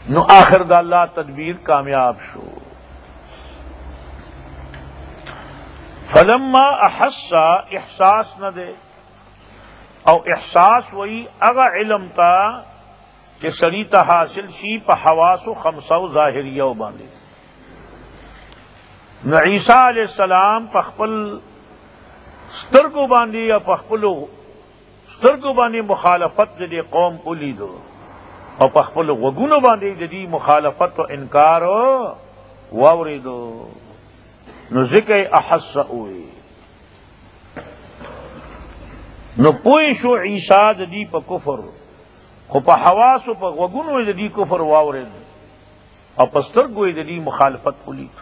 نو آخر دا اللہ تدبیر کامیاب شو. فلما احسا احساس نہ دے او احساس وہی اگا علم تا کہ سری تا حاصل شی پا حواسو خمسو ظاہریو باندے. نو عیسیٰ علیہ السلام پا خپل سترگو باندے یا پا خپلو سترگو باندے مخالفت دے قوم اولی دو اور پا خپلو وگونو باندے دی مخالفت و انکارو واوری دو. نو ذکر احس اوئی نو پوئی شو عیسیٰ دی پا کفر خو پا حواسو پا وگونو دی کفر واوری دو اور پسترگو دی مخالفت اولی دو.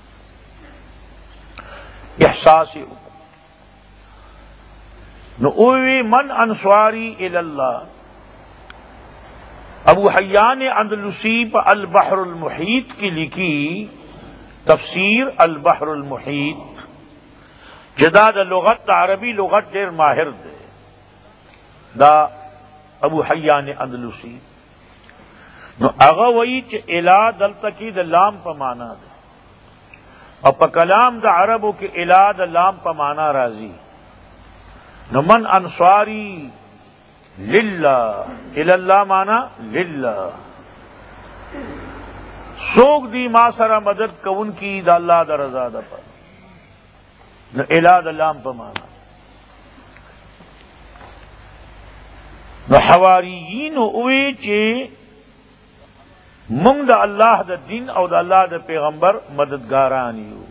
احساس نو اوی من انصاری الاللہ. ابو حیان اندلسی پا البحر المحیط کی لکھی تفسیر البحر المحیط جدا دا لغت دا عربی لغت دیر ماہر دے دا ابو حیان اندلسی. نو اغا وی چ الہ دلتا کی دا لام پا مانا دے اور پا کلام دا عربو کی الہ دا لام پا مانا رازی. نو من انصاری للہ الاللہ مانا للہ سوک دی ما سرا مدد کون کی دا اللہ دا رضا دا پر. نو الہ دا لام پا مانا. نو حواریین اوی چے منگ دا اللہ دا دین او دا اللہ دا پیغمبر مددگارانیو.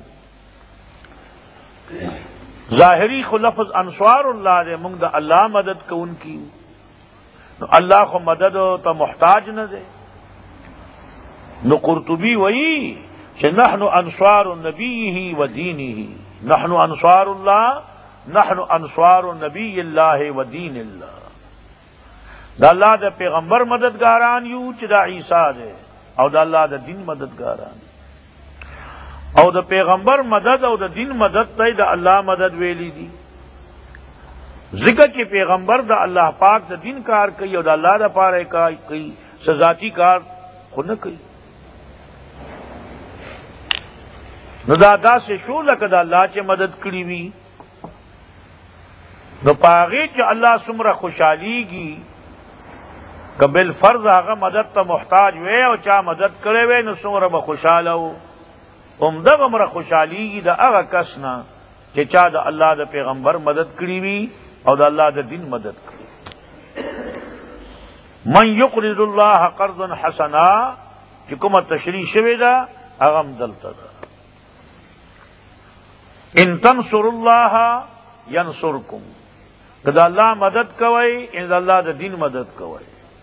ظاہری خو لفظ انصار اللہ دے منگ دا اللہ مدد کون کیو. نو اللہ خو مدد تا محتاج نہ دے. نو قرطبی وئی کہ نحن انصار نبیہ و دینہ. نحن انصار اللہ نحن انصار نبی اللہ و دین اللہ. دا اللہ دا پیغمبر مددگاران یو چی دا عیسیٰ دے او دا اللہ دا دین مددگاران او دا پیغمبر مدد او دا دین مدد تے دا اللہ مدد ویلی دی. ذکر کہ پیغمبر دا اللہ پاک دا دین کار کئی او دا اللہ دا پارے کئی سزاتی کار خود نہ کئی. نو دا سے شو لکہ دا اللہ چے مدد کری وی نو پاغی چے اللہ سمرہ خوشحالی گی کہ بالفرض آغا مدد تا محتاج وے او چا مدد کرے وے نو سمرہ بخوشحالہ ہو. امدہ بمرہ خوشحالی گی دا اغا کسنا کہ چا دا اللہ دا پیغمبر مدد کری وی او دا اللہ دا دین مدد کری. من یقرض اللہ قرضا حسنا کہ کم تشریح شوی دا اغم دلتا دا. ان تنصر اللہ ینصرکم کہ دا اللہ مدد کوئی ان دا اللہ دا دین مدد کوئی.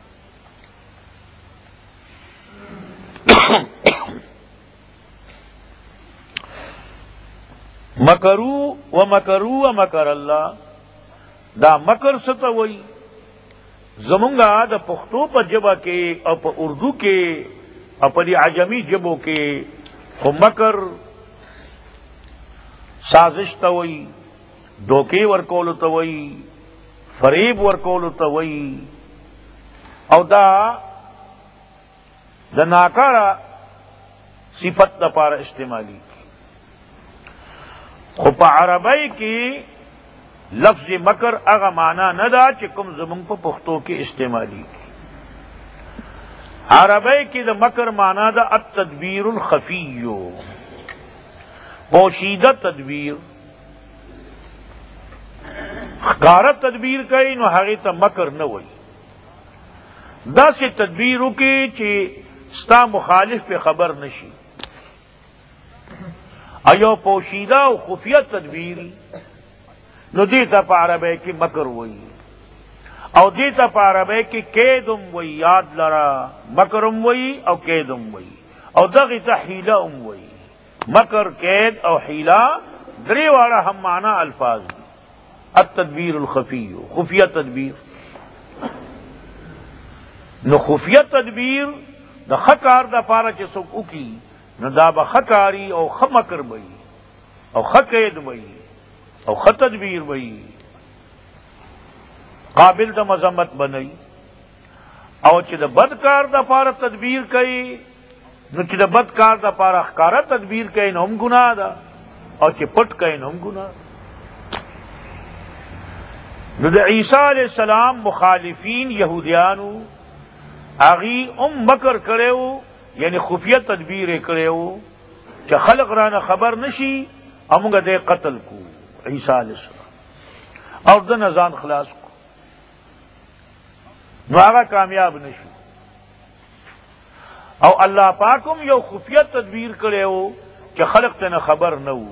مکرو و مکر اللہ دا مکر ستا وئی زمونگا دا پختو پا جبا کے او پا اردو کے او پا دی عجمی جبو کے خو مکر سازش تا وئی دوکے ورکولو تا وئی فریب ورکولو تا وئی او دا ناکارا صفت دا پارا استعمالی کی. خو پا عربی کی لفظ مکر اغا مانا ندا چکم زمون پا پختو کی استعمالی کی. عربی کی دا مکر مانا دا التدبیر الخفیو پوشیدہ تدبیر. خکارت تدبیر کئی نو حقی تا مکر نوئی. دا سے تدبیرو کی چی ستا مخالف پہ خبر نشی. ایو پوشیدہ و خفیہ تدبیر نو دیتا پا عربی کی مکر وئی او دیتا پا عربی کی قیدم وئی. یاد لرا مکرم وئی او قیدم وئی او دغیتا حیلہ وئی. مکر قید او حیلہ دری والا ہم معنی الفاظ دی. التدبیر الخفی خفیہ تدبیر. نو خفیہ تدبیر دا خکار دا پارا چے سوک اکی نو دا با خکاری او خمکر بئی او خقید بئی او خطدبیر بئی قابل دا مذمت بنئی. او چې د بد کار د پاره تدبیر کوي نو چې د بد کار د پاره ښکارا تدبیر کوي نو هم ګناه ده او چې پټ کوي نو هم ګناه. نو د عیسی علیہ السلام مخالفین یہودیانو اغي مکر کړو یعنی خفیہ تدبیر کړو چې خلق رانه خبر نشي امغه دې قتل کو عیسی علیہ السلام او د نزان خلاص کو نو هغه کامیاب نشو. او الله پاکم یو خفیہ تدبیر کړو چې خلق ته خبر نه وو.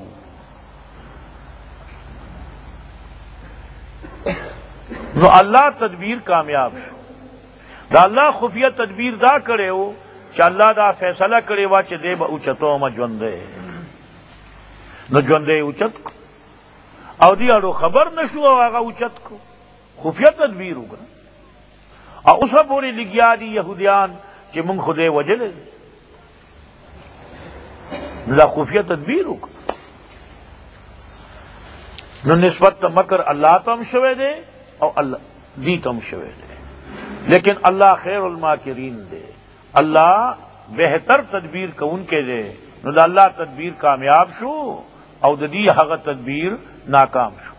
نو اللہ تدبیر کامیاب شو. دا اللہ خفیہ تدبیر دا کرے ہو کہ اللہ دا فیصلہ کرے وا چې دے با اوچتو ما جوندے نو جوندے اوچت کو او دی اڑو خبر نشو او آغا اوچت کو خفیہ تدبیر ہوگا. او اسا پوری لگیا دی یہودیان کہ من خودے وجلے دا خفیہ تدبیر ہوگا. نو نسبت مکر اللہ تم شوے دے او اللہ دی تم شوے دے لیکن اللہ خیر الماکرین دے اللہ بہتر تدبیر کون کے دے نو دا اللہ تدبیر کامیاب شو او دا دی حق تدبیر ناکام شو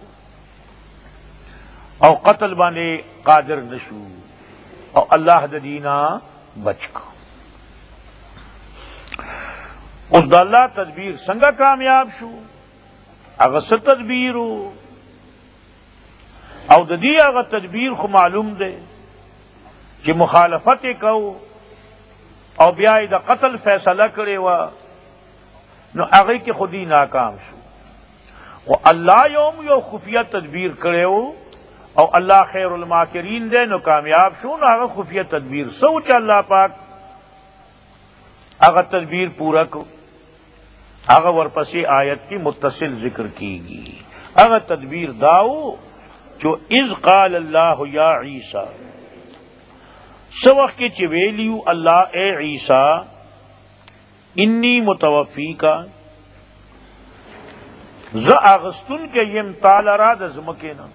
او قتل بانے قادر نشو او اللہ دا دینا بچ کو. اس دا اللہ تدبیر سنگا کامیاب شو اغس تدبیرو او د دې هغه تدبیر خو معلوم دی چې مخالفت کو او بیا د قتل فیصله کړي و نو هغه کې خودی ناکام شو. او الله یوم یو خفیہ تدبیر کړو او الله خیر الماکرین دی نو کامیاب شو. نو هغه خفیہ تدبیر سوچ الله پاک هغه تدبیر پورا کو هغه ورپسې آیت کی متصل ذکر کیږي. هغه تدبیر داو جو اذ قال اللہ یا عیسی سو وقت کے چویلیو اللہ اے عیسی انی متوفی کا ز اغستن کے یم تالرا دزمکینا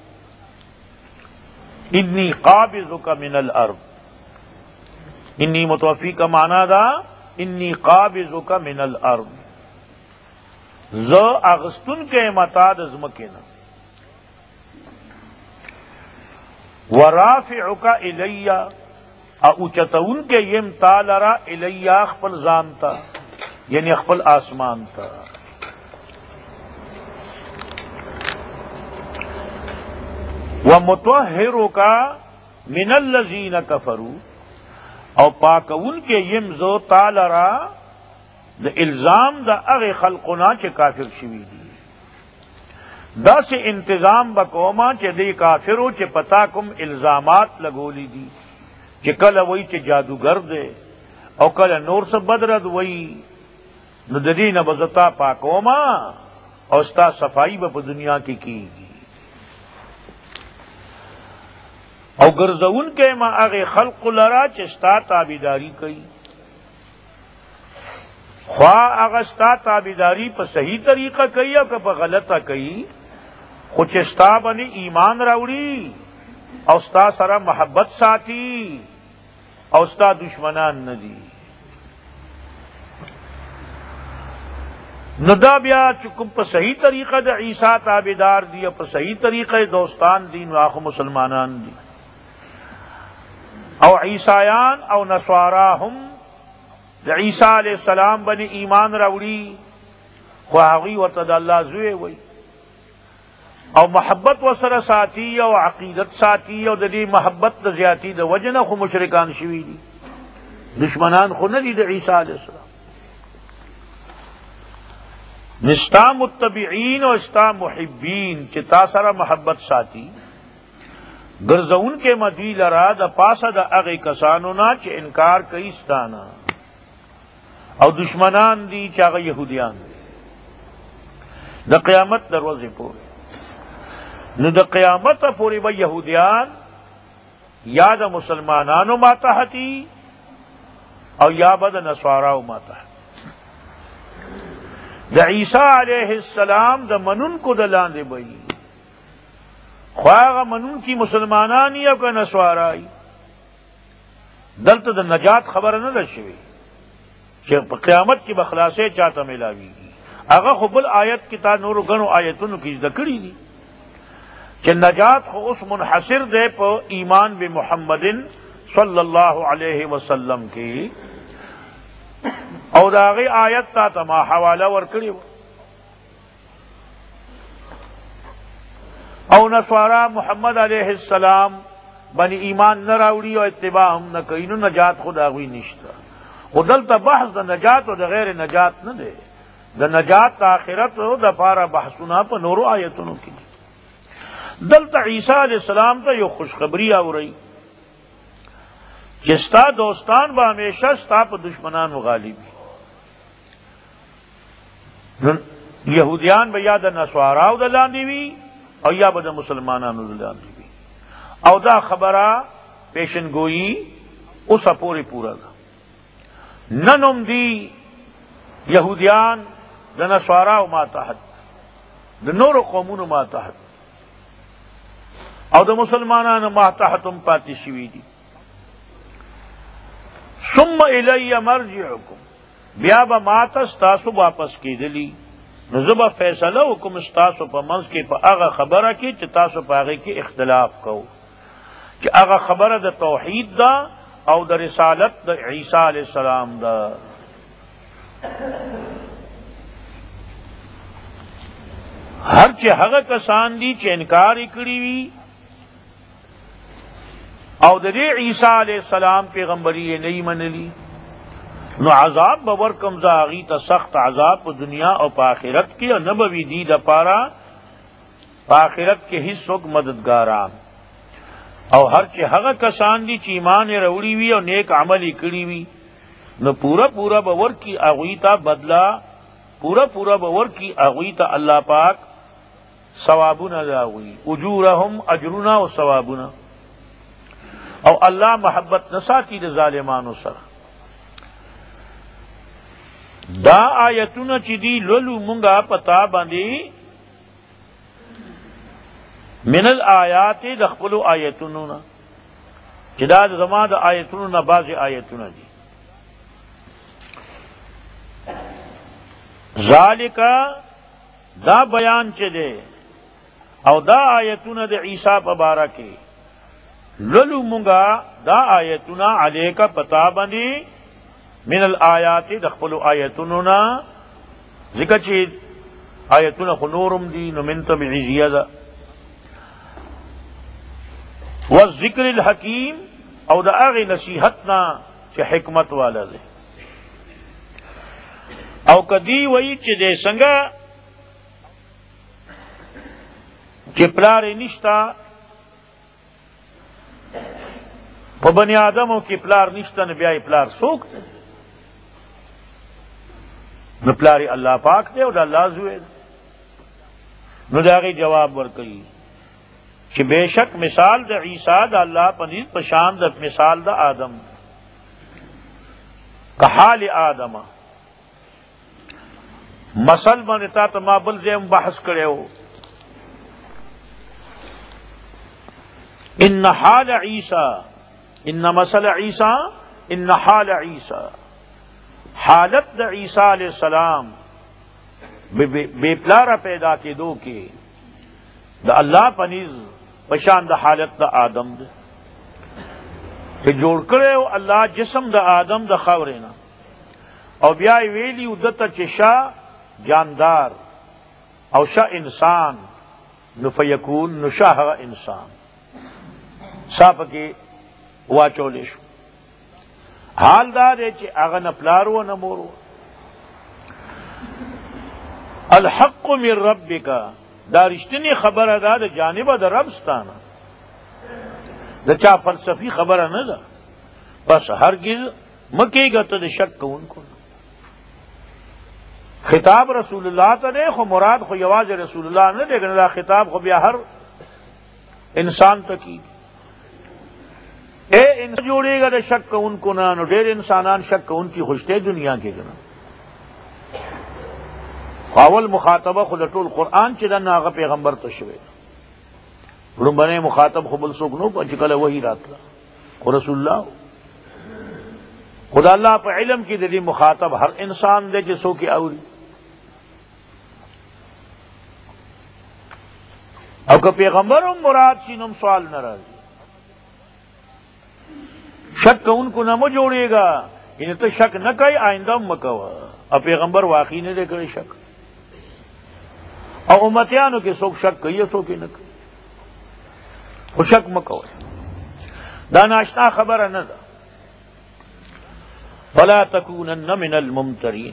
انی قابضک من الارض. انی متوفی کا معنی دا انی قابضک من الارض ز اغستن کے متا دزمکینا ورافعک الی اوچتون کے یم تالرا الی خپل ځانتا یعنی خپل آسمان تا. ومطهرک من الذین کفروا او پاکون کے یم زو تالرا د الزام دا اغه خلقنا چې کافر شوی دی دا سے انتظام بکوما چې دی کافرو چې پتا کوم الزامات لګولی دي چې کله وای چې جادوگر دی او کله نور څه بدرد وای نو د دې نه بزتا پاکوما او ستا صفائی په دنیا کې کیږي. او ګرځون کې ما هغه خلق لرا چې ستا تابعداري کوي خواہ هغه ستا تابعداري په صحیح طریقه کوي او که په غلطه کوي خو چې ستا باندې ایمان راوړي او ستا سره محبت ساتي او ستا دشمنان نه دي نو دا بیا چې کوم په صحیح طریقه د عیسی تابعدار دي او په صحیح طریقه دوستان دي نو هغه مسلمانان دي. او عیسایان او نصارا هم د عیسی علیہ السلام باندې ایمان راوړي خو هغه ورته د الله زوی وي او محبت وسره ساتي او عقیدت ساتي او د دې محبت د زیاتی د وجنه خو مشرکان شوي دي دشمنان خو نه دي د عیسی علیہ السلام. نستا متبعین او استا محبین چې تا سره محبت ساتي ګرځون کې مدی لرا د پاسه د هغه کسانو نه چې انکار کوي ستانه او دشمنان دي چې هغه يهوديان دي د قیامت دروازه پورې. نو د قیامت پورې به يهوديان یا د مسلمانانو ماتحتي او یا به د نصاراو ماتحتي. د عیسی علیہ السلام د منون کو د لاندې بئی خواہ منون کی مسلمانانی او که نصارائی دلته د نجات خبره نه ده شوې چې په قیامت کې به خلاصې چاته میلاویږي. هغه خو بل آیت کې تا نورو غنو آیتونو کې زده کړي دي چې نجات خو اوس منحصر دی په ایمان به محمدن صلی الله علیه وسلم کې، او دا هغې آیت تا ته ما حواله ورکړې وه. او نصارا محمد علیہ السلام باندې ایمان نه راوړي او اتباع هم نه کوي، نو نجات خو د هغوی نشته. خو دلته بحث د نجات او د غیر نجات نه دی، د نجات د آخرت دپاره بحثونه په نورو آیتونو کې دي. دلته عیسی علیہ السلام ته یو خوشخبری اورئ چې ستا دوستان به همیشه ستا په دشمنانو غالب وي. یهودیان به یا د نصاراو د لاندې وي او یا به د مسلمانانو د لاندې وي، او دا خبره پیشنگوئی اوسه پورې پوره ده. نن هم دي یهودیان د نصاراو ماتحت، د نورو قومونو ماتحت، او د مسلمانانو ماتحت هم پاتې شوي دي. ثم الی مرجعکم، بیا به ماته ستاسو واپس کېدلي، نو زه به فیصله وکړم ستاسو په منځ کې په هغه خبره کې چې تاسو په هغې کې اختلاف کوو، چې هغه خبره د توحید ده او د رسالت د عیسی علیہ السلام ده. هر چې هغه کسان دي چې انکار یې کړی وي او د دې عیسی علیہ السلام پیغمبري یې نه منلی، نو عذاب به ورکم زه هغوی ته سخت عذاب په دنیا او په آخرت کې، او نه به وي دي دپاره په آخرت کې هیڅوک مددګاران. او هر چې هغه کسان دي چې ایمان یې راوړي وي او نیک عمل یې کړي وي، نو پورا پورا به ورکي هغوی ته بدله، پورا پورا به ورکي هغوی ته الله پاک ثوابونه د هغوی، اجورهم اجرونه او ثوابونه. او الله محبت نه ساتي د ظالمانو سره. دا آیتونه چې دي لولو مونږه پتا باندې من الآیات د خپلو آیتونو نه، چې دا زما د آیتونو نه بعضې آیتونه دي. ذالک دا بیان چې دی او دا آیتونه د عیسی په باره کې لولو مونږه دا آیتونه علیکه پتا باندې من الآیات د خپلو آیتونو نه، ځکه چې آیتونه خو نورم دي، نو من تبعیضیه ده. والذکر الحکیم، او د هغې نصیحت نه چې حکمت والا دی. او کدی وایي چې دی څنګه چې پلار یې نشته، په بني آدمو کې پلار نشته، نو بیا یې پلار څوک دی؟ نو پلار یې الله پاک دی او د الله زوی دی. نو د هغې جواب ورکوي چې بېشک مثال د عیسی د الله په نزد په شان د مثال د آدم که حال آدمه. مثل باندې تا ته ما بل ځای هم بحث کړی و، ان حال عیسی، ان مثل عیسی، ان حال عیسی، حالت د عیسی علیہ السلام بے پلارا پیدا کېدو کې د الله په نزد په شان د حالت د آدم ده، چې جوړ کړی الله جسم د آدم د خاورې نه، او بیا یې ویلي و دته چې شه جاندار او شه انسان، نو فیکون، نو شه هغه انسان سا پکې واچولی شو. حال دا دی چې هغه نه پلار و نه مور و. الحق من ربک، دا رښتینې خبره ده د جانبه د رب ستانه، د چا فلسفي خبره نه ده. پس هرگز مکیږه ته د شک کوونکو. خطاب رسول الله ته دی، خو مراد خو یوازې رسول الله نه دی، کنه دا خطاب خو بیا هر انسان ته کیږي. اے انسان جوړېږه د شک کوونکو نه، نو ډېر انسانان شک کوونکي خوشته دنیا کې کنه. اول مخاطبه خو د ټول قرآن چې د هغه پیغمبر ته شوی، لومبنی مخاطب خو بل څوک نو، چې کله وحی راتله خو رسول الله. خدا اللہ پہ علم کی دلی مخاطب ہر انسان دے جسو کی اوری او کہ پیغمبر مراد شینم سوال نہ راضی شک ان کو نہ جوڑے گا انہیں تو شک نہ کئی آئندہ مکوا اب پیغمبر واقعی نہیں دے کرے شک اور امتیانو کے سوک شک کئی سو کی نہ کئی وہ شک مکوا داناشنا خبر نہ دا فلا تکونن من الممترین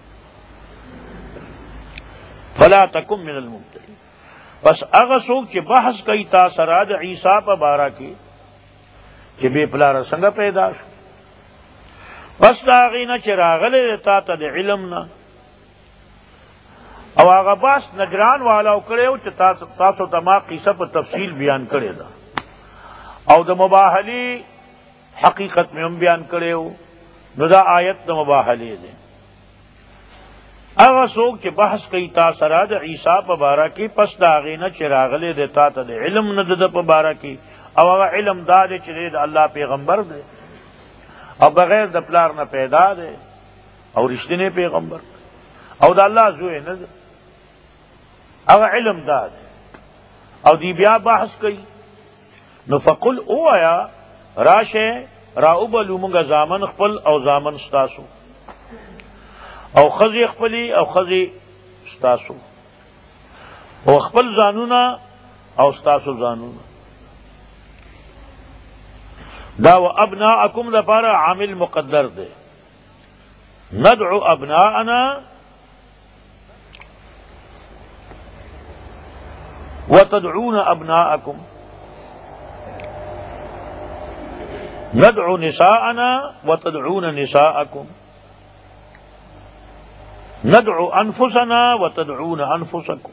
فلا تکن من الممترین بس اغا سوک چی بحث کئی تاثرات عیسیٰ پا بارا کی چی بے پلار سنگا پیدا شو بس داغینا چی راغلے تا تا دے علمنا او آغا باس نجران والا اکڑے ہو چی تاسو تما قیسہ پا تفصیل بیان کرے دا او دا مباحلی حقیقت میں ہم بیان کرے ہو نو دا آیت دا مباحلی دے اغا سوک چی بحث کئی تاثرات عیسیٰ پا بارا کی پس دا آغینا چی راغلے دے تا تا دے علم ندد پا بارا کی او اغا علم دا دے چی دے دا اللہ پیغمبر دے او بغیر دا پلار نہ پیدا دے او رشتنے پیغمبر او دا اللہ زوئے ندے اغا علم دا دے او دی بیا بحث کئی نو فقل او آیا راشے راؤبلو منگا زامن خپل او زامن ستاسو او خزی خپلی او خزی ستاسو او خپل زانونا او ستاسو زانونا دا و ابناءکم دا پارا عامل مقدر دے ندعو ابناءنا وتدعون ابناءکم ندعو نساءنا وتدعون نساءکم ندعو انفسنا وتدعون انفسکم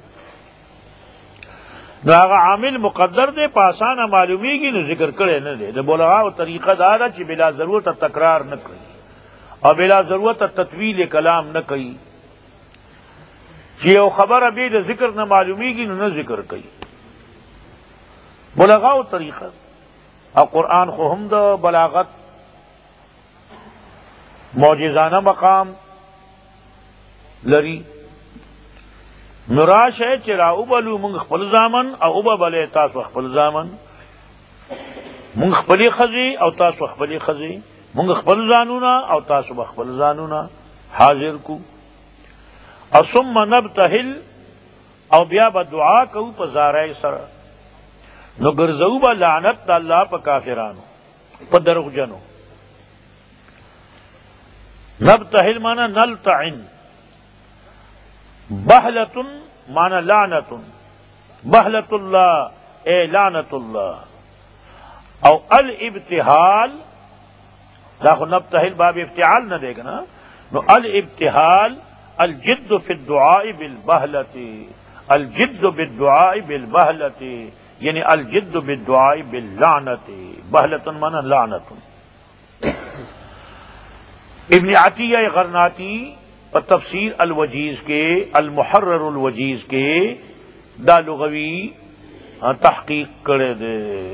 نو آغا عامل مقدر دے پاسانا معلومی گی نو ذکر کرے نہ دے بولغاو طریقہ دارا چی بلا ضرورت تکرار نہ کری اور بلا ضرورت تطویل کلام نہ کئی چی او خبر ابھی دے ذکر نہ معلومی گی نو نہ ذکر کئی بولغاو طریقہ اور قرآن خو ہم دا بلاغت معجزانہ مقام لری نراش ہے چرا ابلو منگ خپل زامن او ابا بلے تاسو خپل زامن منگ خپلی خزی او تاسو خپلی خزی منگ خپل زانونا او تاسو خپل زانونا حاضر کو او ثم نبتہل او بیا با دعا کو پا زارای سر نو گرزو با لعنت دا اللہ پا کافرانو پا درغ جنو نبتہل مانا نلتعن بہلتن مانا لعنتن بہلت اللہ اے لعنت اللہ او الابتحال داخل نبتحل باب افتعال نہ دے گا نا نو الابتحال الجد فی الدعاء بالبہلت الجد بالدعاء بالبہلت یعنی الجد بالدعاء باللعنت بہلتن مانا لعنتن ابن عطیہ غرناطی تفسیر الوجیز کے المحرر الوجیز کے دا لغوی تحقیق کرے دے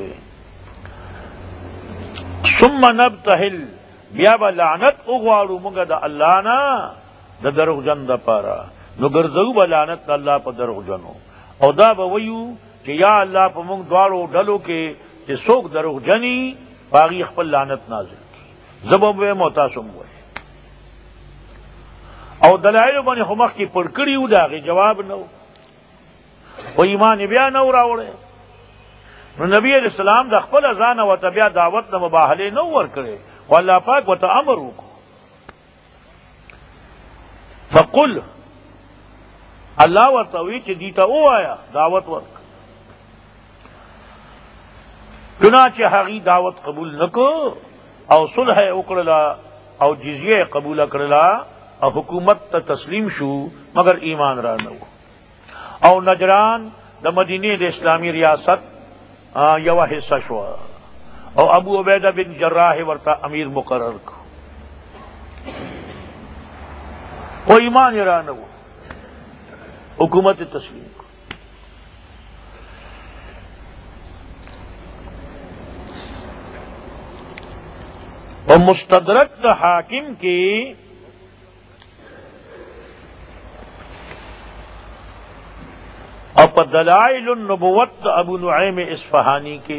ثم نبتہل بیا با لعنت اغوارو منگا دا اللہ نا دا درغ جن دا پارا نو گرزو با لعنت دا اللہ پا درغ جنو او دا با ویو کہ یا اللہ پا منگ دوارو ڈلو کے کہ سوک درغ جنی باغی خپل لعنت نازل کی زبوں بے محتاسم ہوئے او دلائل بنی خمخ کی پڑکڑی ہو دا غی جواب نو و ایمان بیا نو راوڑے نو نبی علیہ السلام دا خپل ازان و تبیا دعوت نا مباحلے نو ور کرے و اللہ پاک و تا امرو کو فقل اللہ و توی چی دیتا او آیا دعوت ورک چنانچہ حقی دعوت قبول نکو او صلح اکڑلا او جزیہ قبول اکڑلا او حکومت تا تسلیم شو مگر ایمان را نو او نجران دا مدینی دا اسلامی ریاست یو حصہ شو او ابو عبیدہ بن جراح ورتا امیر مقرر کو او ایمان را نو حکومت تسلیم کو اور مستدرک دا حاکم کی اور دلائل النبوت ابو نعیم اصفہانی کے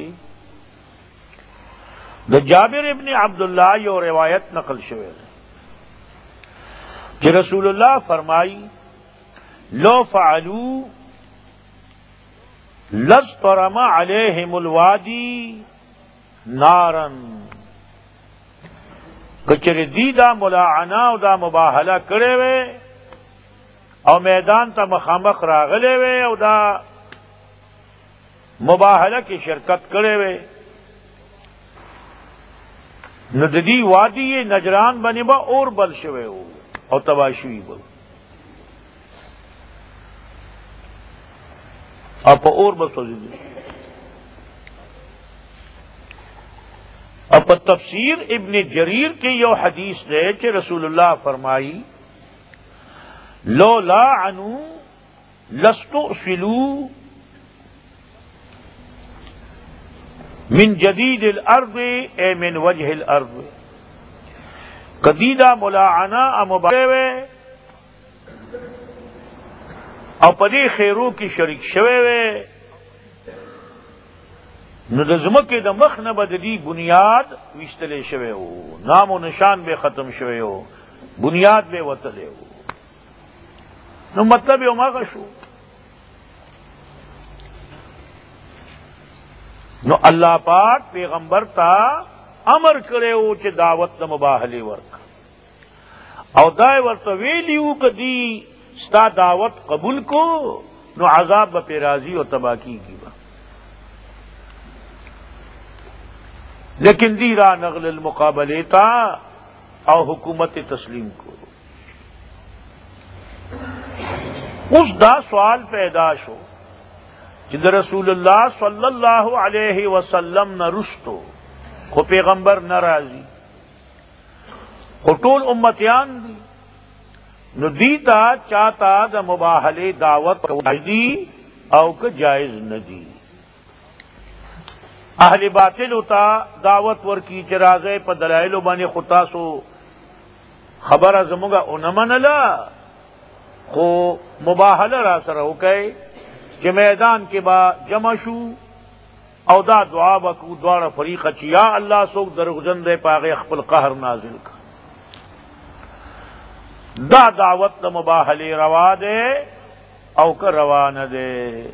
دا جابر ابن عبداللہ یہ روایت نقل شوے کہ رسول اللہ فرمائی لو فعلوا لَاسْطَرَمَ عَلَيْهِمُ الْوَادِي نَارًا کچر دی دا ملاعنا او دا مباہلہ کرے وے او میدان تا مخامخ راغلے وے او دا مباہلہ کی شرکت کرے وے ندی وادی نجران بنی با اور بل شوے ہو او تباشوی بل اب اور بس اب تفسیر ابن جریر کی یہ حدیث ہے کہ رسول اللہ فرمائی لو لاعنوا لاستؤصلوا من جدید الارض اے من وجہ الارض قدیدہ ملاعنا امباوے او پدی خیرو کی شریک شوے وے نو د زمکه د مخ نه بدلی بنیاد وشتلے شوے ہو نام و نشان بے ختم شوے ہو بنیاد بے وتلے ہو نو مطلب یو ماغه شو نو اللہ پاک پیغمبر تا امر کرے ہو چې دعوت د مباهله ورک او دای ورته ویلیو کدی ستا دعوت قبول کو نو عذاب بپی راضی و تباکی کی با لیکن دیرا نغل المقابلے تا او حکومت تسلیم کو اس دا سوال پیدا شو جد رسول اللہ صلی اللہ علیہ وسلم نہ رشتو کو پیغمبر نہ راضی کو ټول امتیان دی نو دیتا چاہتا دا مباہلے دعوت دی او کا جائز ندی اہل باطل ہوتا دعوت ورکی چرازے پا دلائلو بانے خطاسو خبر ازمگا انمن لا خو مباہلہ را سر ہو کئے کہ میدان کے با جمع شو او دا دعا بکو دوار فریقہ چیا اللہ سوک درغجن دے پاگے اخپل قہر نازل کا دا دعوت دا مباہلی روا دے او کا روا نہ دے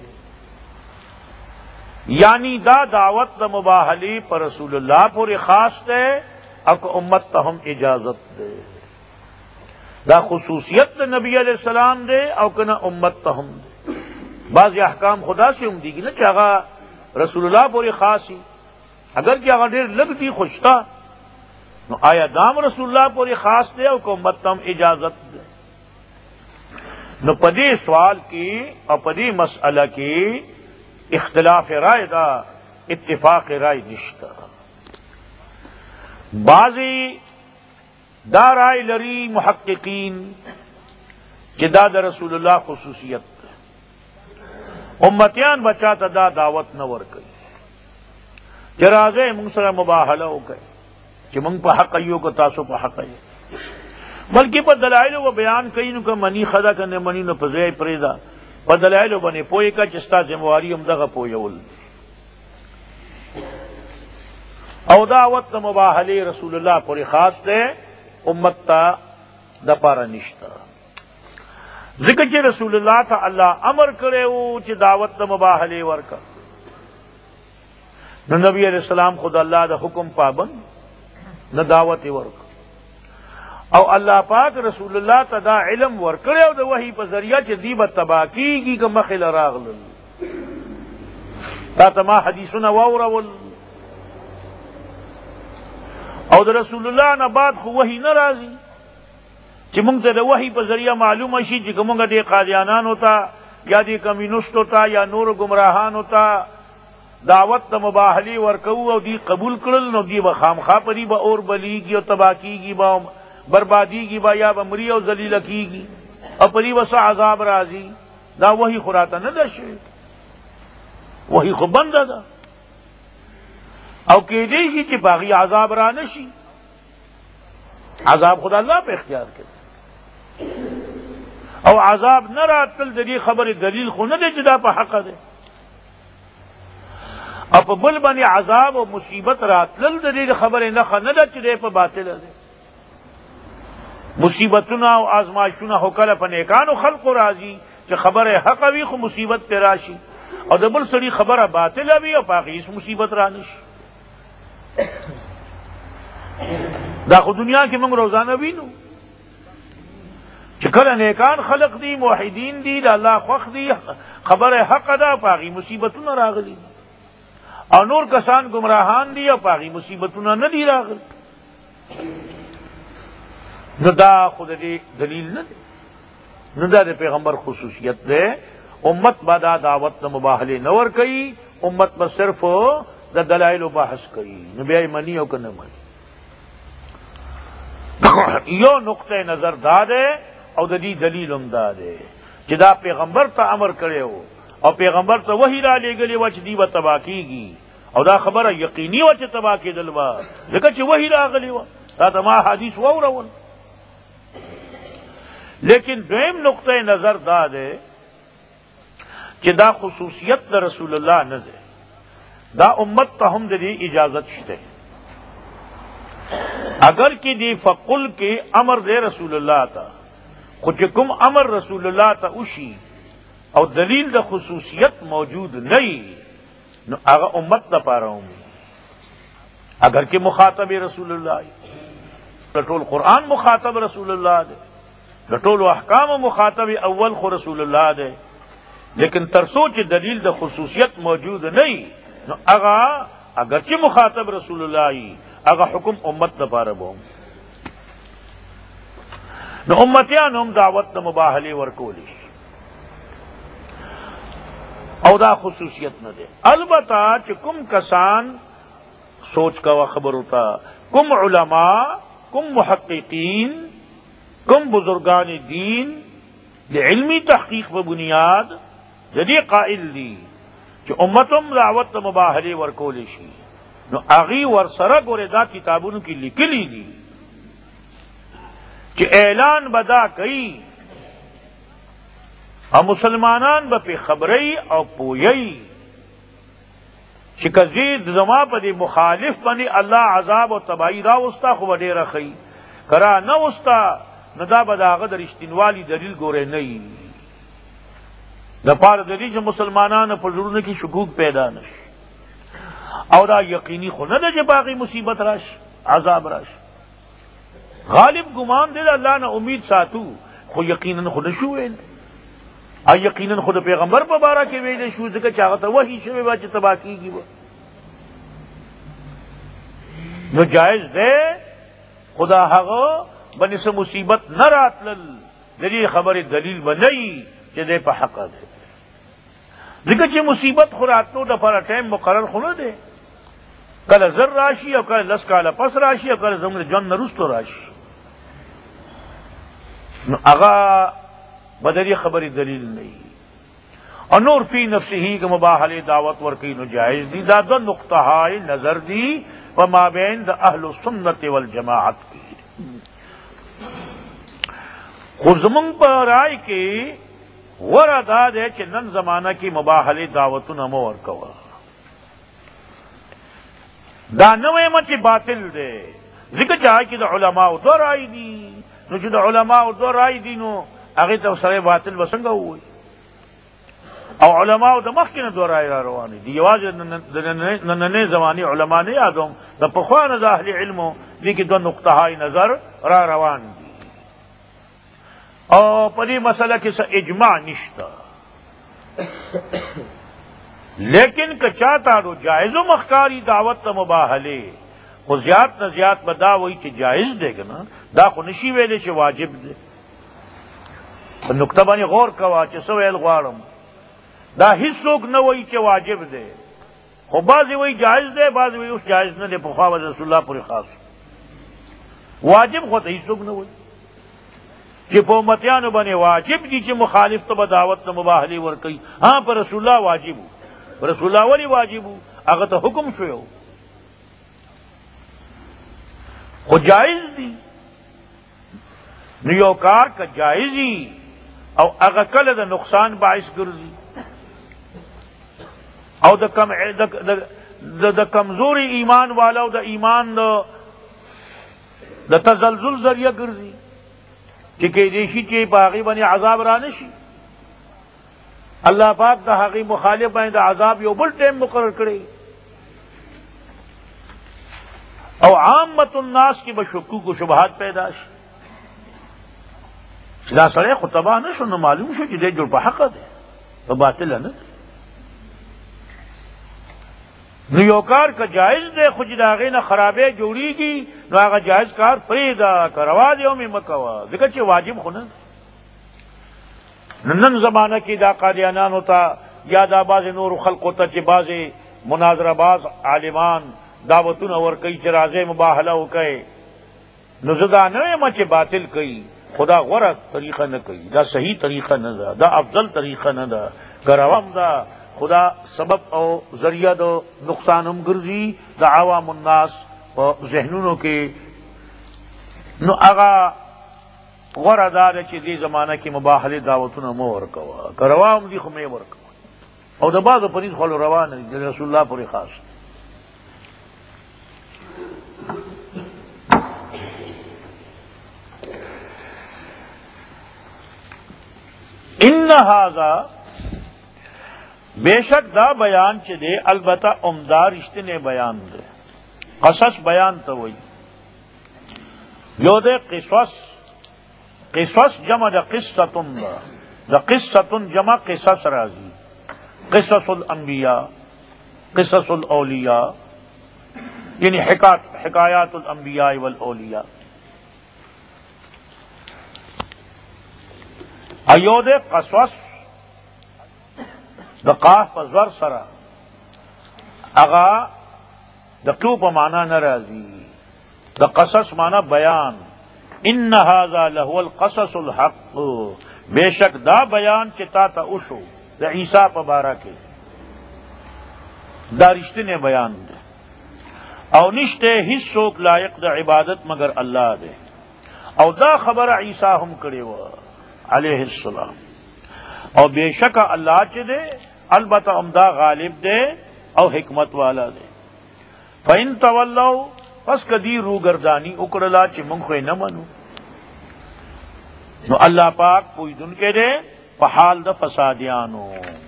یعنی دا دعوت دا مباہلی پر رسول اللہ پوری خاص دے او کا امت تا ہم اجازت دے دا خصوصیت دا نبی علیہ السلام دے او کا نا امت تا ہم دے بعض احکام خدا سے ہم دی گی نا چاہا رسول اللہ پوری خاص ہی اگر کیا اگر دیر لگ دی خوشتا نو آیا دام رسول اللہ پوری خاص دے او کو امتم اجازت دے نو پدی سوال کی اور پدی مسئلہ کی اختلاف رائے دا اتفاق رائے نشتا بعضی دا رائے لری محققین کہ دا رسول اللہ خصوصیت امتیان بچاتا دا دعوت نہ ورکئی جرازے منصر مباہلہ ہو گئے کہ منگ پا حق ایو کو تاسو پا حق ایو بلکہ پا دلائلو و بیان کئی نو کا منی خدا کرنے منی نو پزے پریدا پا دلائلو بنے پوئے کا چستا زمواری امدغا پویول او دعوت دا مباہلی رسول اللہ پوری خاص دے امت تا دا پارا نشتا ذکر چی رسول اللہ تا اللہ امر کرے ہو چی دعوت دا مباہلی ورکا نو نبی علیہ السلام خود اللہ دا حکم پابند نہ دعوت ورک او اللہ پاک رسول اللہ تدا علم ورکڑے او دا وحی پا ذریعہ چی دیبا تباکی کی کہ مخل راغل تا تما حدیثنا وورول او دا رسول اللہ نا بعد خو وحی نرازی چی منگتا دا وحی پا ذریعہ معلوم اشی چی کہ منگا دے قادیانان ہوتا یا دے کمینسٹ ہوتا یا نور گمراہان ہوتا دعوت دا مباہلی ورکو او دی قبول کرل نو دی با خامخواہ پری با اور بلیگی او تباکیگی با بربادیگی با یا با مری او ذلیل کیگی او پری وسا عذاب رازی دا وہی خوراتا ندشے وہی خو بند دا او کہ دیشی چی باغی عذاب را نشی عذاب خدا اللہ پہ اختیار کرے او عذاب نہ راتل دلی خبر دلیل خو نہ دے جدا پہ حق دے اپ بل بنی عذاب و مصیبت راتل دلیل خبر نہ نہ دے پہ باطل دے مصیبتنا و آزمائشنا ہو کل اپنے نیکان و خلق و راضی کہ خبر حق ابھی خو مصیبت پہ راشی اور دبل سڑی خبر باطل ابھی اور باقی اس مصیبت رانش داخل دنیا کی منگ روزانہ بھی نو چکر نیکان خلق دی موحدین دی اللہ خوخ دی خبر حق ادا پاغی مصیبتنا راغلی اور نور کسان گمراہان دی اور پاغی مصیبتنا ندی راغلی ندا خود دے دلیل نہ دے ندا دے پیغمبر خصوصیت دے امت بدا دعوت نہ مباہلے نور کئی امت میں صرف دا دلائل و بحث کئی نبی منی او کہ نہ منی یو نقطۂ نظر دا دے او ددی دلیل دا دے جدا پیغمبر تا امر کرے ہو اور پیغمبر تا وہی را لے گلے وچ دی و تباہ کی گی اور دا خبر یقینی وچ تباہ کی دلوا لیکن چھ وہی را گلی و دا تما حدیث وہ رون لیکن دویم نقطۂ نظر دا دے کہ دا خصوصیت دا رسول اللہ نہ دے دا امت تا ہم دی اجازت شتے اگر کی دی فقل کے امر دے رسول اللہ تا خود کم امر رسول اللہ تا اشی اور دلیل دا خصوصیت موجود نہیں نو اگا امت دا پا رہا ہوں اگر کہ مخاطب رسول اللہ لٹول قرآن مخاطب رسول اللہ دے لٹول احکام مخاطب اول خو رسول اللہ دے لیکن ترسوچ دلیل دا خصوصیت موجود نہیں نو اگرچہ مخاطب رسول اللہ اگا حکم امت دا پارا بہم نو امتیان ہم دعوت دا مباہلی ورکولی او دا خصوصیت نہ دے البتہ کم کسان سوچ کا خبر ہوتا کم علماء کم محققین کم بزرگان دین علمی تحقیق و بنیاد جدی قائل دی کہ امتم دعوت مباہلی ورکولشی نو اغی ورسرگ اور دا کتابوں کی لکلی دی کہ اعلان بدا کئی اور مسلمانان بپی خبری اور پوئی شکزید زما پدی مخالف بنی اللہ عذاب و تباہی را استا خو وڈے رخی کرا نہ استا نہ دا بداغد رشتین والی دلیل گورے نہیں دا پار دلیل جو مسلمانان پر ضرور کی شکوک پیدا نش اور دا یقینی خو نہ دے جے باقی مصیبت راش عذاب راش غالب گمان دے اللہ نہ امید ساتو خو یقیناً خود شوئے یقیناً خود پیغمبر پر بارہ کے ویلے شو ذکر چاہتا وہی شوئے باچ تباہ کی گی وہ نو جائز دے خدا حقو بن سے مصیبت نہ راتلل دلیل خبر دلیل بنئی جدے پہ حق دے ذکر چھ مصیبت خوراتو دفارا ٹائم مقرر خونہ دے کل زر راشی اور کل لس کالا پس راشی اور کل زمن جن نرستو راشی اغا بدلی خبر دلیل نہیں اور نور فی نفس ہی کہ مباحل دعوت ورکی نو جائز دی دا دو نقطہ نظر دی و مابین دا اہل سنت والجماعت کی خزمنگ پر آئی کے وردا دے چھ نن زمانہ کی مباحل دعوت نمو ورکوا دا نوے مچ باطل دے ذکر چاہے کہ دا علماء دو رائی دی نو چھ دا علماء دو رائی دی نو اگے تو سرے باطل بسنگا ہوئی او علماء دا مخکن دو رائی را روانی دی یواز ننے زمانی علماء نے یادوں دا پخوان دا اہل علمو دی کہ دو نقطہائی نظر را روان دی اور پری مسئلہ کسا اجماع نشتا لیکن کچاتا رو جائز و مخکاری دعوت تا مباہلے خو زیاد نہ زیاد بدا وہی چھ جائز دے گا نا دا خو نشی ویلے چھ واجب دے نکتہ بانی غور کوا چھ سویل غوارم دا حصوک نہ وہی چھ واجب دے خو بعضی وہی جائز دے بعضی وہی اس جائز نہ دے پخواہ رسول اللہ پوری خاص واجب خو تا حصوک نہ وہی کہ پومتیانو بنے واجب دی چھ مخالف تو بدعوت تو مباہلی ورکی ہاں پر رسول اللہ واجب ہو رسول اللہ ولی واجب ہو اگر تو حکم شوئے ہو خود جائز دی نو یو کار که جائزی او اغا کل دا نقصان باعث گرزی او دا کمزوری ایمان والا او دا ایمان دا تزلزل ذریعہ گرزی کہ دیشی چی باغی بنی عذاب رانشی اللہ پاک دا حقی مخالف بین دا عذاب یو بل ٹیم مقرر کرے او عامت الناس کی بشکوک و شبہات پیداش دا سڑے خطبہ نشو نو معلوم شو چی دے جڑ پا حق دے تو باطل ہے نا نو یو کار کا جائز دے خود داغی نا خرابے جوڑی گی نو آگا جائز کار پریدا کروا دیو میں مکوا دیکھا چی واجب خونا نن زمانہ کی دا قادیانان ہوتا یا دا باز نور خلق ہوتا چی باز مناظرہ باز عالمان دعوتون اور کئی چرازے مباہلہ ہو کئے نزدہ نوے مچے باطل کئی خدا غرق طریقہ نہ کئی دا صحیح طریقہ نہ دا افضل طریقہ نہ دا گروام دا خدا سبب او ذریعہ دو نقصانم گرزی دا عوام الناس و ذہنونوں کے نو اغا غور دار چی دی زمانہ کی مباحل دعوتنا مور کوا گروام دی خمی ورکوا او دا بعض پریز خلو روان دی رسول اللہ پوری خاص ان ھذا بے شک دا بیان چے دے البتہ عمدہ رشتے نے بیان دے قصص بیان تو وہی یو دے قصص جمع دا قصتن دا قصتن جمع قصص رازی قصص الانبیاء قصص الاولیاء یعنی حکایات الانبیاء والاولیاء ایو دے قصص دا قاف پا زور سرا اغا دا کیوں پا مانا نرازی دا قصص مانا بیان ان ھذا لہو القصص الحق بے شک دا بیان چتا تا اشو دا عیسیٰ پا بارا کے دا رشتے نے بیان دے او نشتے حصوک لائق دا عبادت مگر اللہ دے او دا خبر عیسیٰ ہم کرے وا علیہ السلام او بے شک اللہ چ دے البتہ عمدہ غالب دے او حکمت والا دے فَإِن تَوَلَّوْا پس کدی روگردانی اکڑلا چی منخوی نہ منو نو اللہ پاک پوئی دن کے دے پحال دا فسادیانو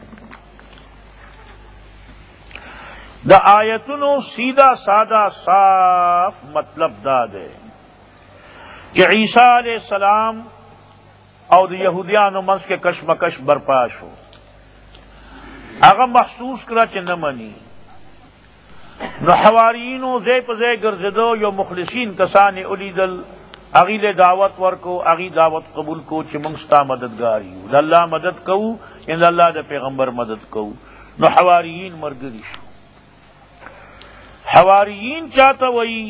دا آیتنو سیدھا سادہ صاف مطلب دا دے کہ عیسیٰ علیہ السلام اور یہودیانو منس کے کشمکش برپاش ہو اگر محسوس کرا چ نہ منی نو حواریینو زی پزے گرزدو یو مخلصین کسانی اولیدل اغیل دعوت ورکو اغی دعوت قبول کو چ منستا مددگاری دا اللہ مدد کو ان اللہ دا پیغمبر مدد کو نو حواریین مرگری شو حواریین چاہتا وئی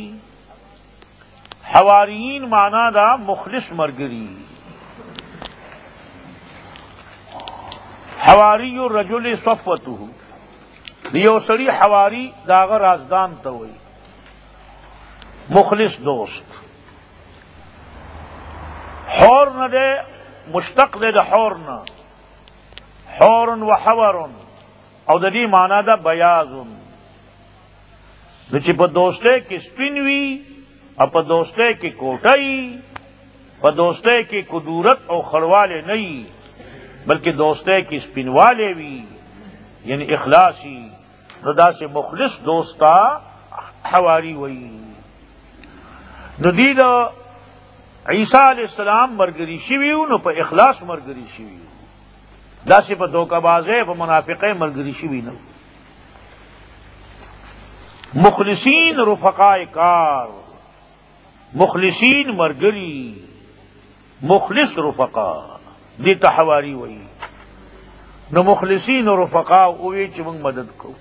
حواریین مانا دا مخلص مرگری حواری الرجل صفوته دیو سڑی حواری داغ رازدان تا ہوئی مخلص دوست حور نہ دے مشتق دے دا حور نہ حور و حور او دی مانا دا بیاض چی پا دوستے کی سپنوی او پا دوستے کی کوٹائی پا دوستے کی کدورت او خروالے نئی بلکہ دوستے کی سپن والے بھی یعنی اخلاصی ردا سے مخلص دوستا حواری وئی ندید عیسیٰ علیہ السلام مرگری شویو نو پا اخلاص مرگری شویو دا سے پا دھوکہ بازے پا منافقے مرگری شوی نو مخلصین رفقائے کار مخلصین مرگری مخلص رفقا دیتا حواری وئی نو مخلصین و رفقا اوی چی منگ مدد کو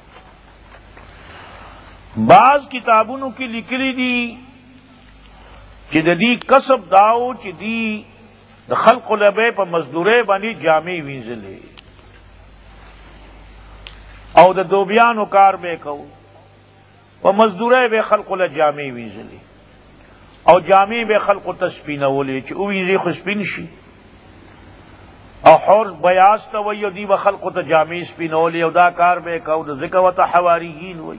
بعض کتابونو کی لکلی دی چی دی کسب داو چی دی خلق لبے پا مزدورے بانی جامعی وینزلے او دا دوبیانو کار بے کو پا مزدورے بے خلق لجامعی وینزلے او جامع به خلق تسپینولې چې اویزي خو سپین شي او حور بیاس ته وایي دی به خلق ته جامع سپینولې او دا کار به کو د ذکر وته حواریین وایي.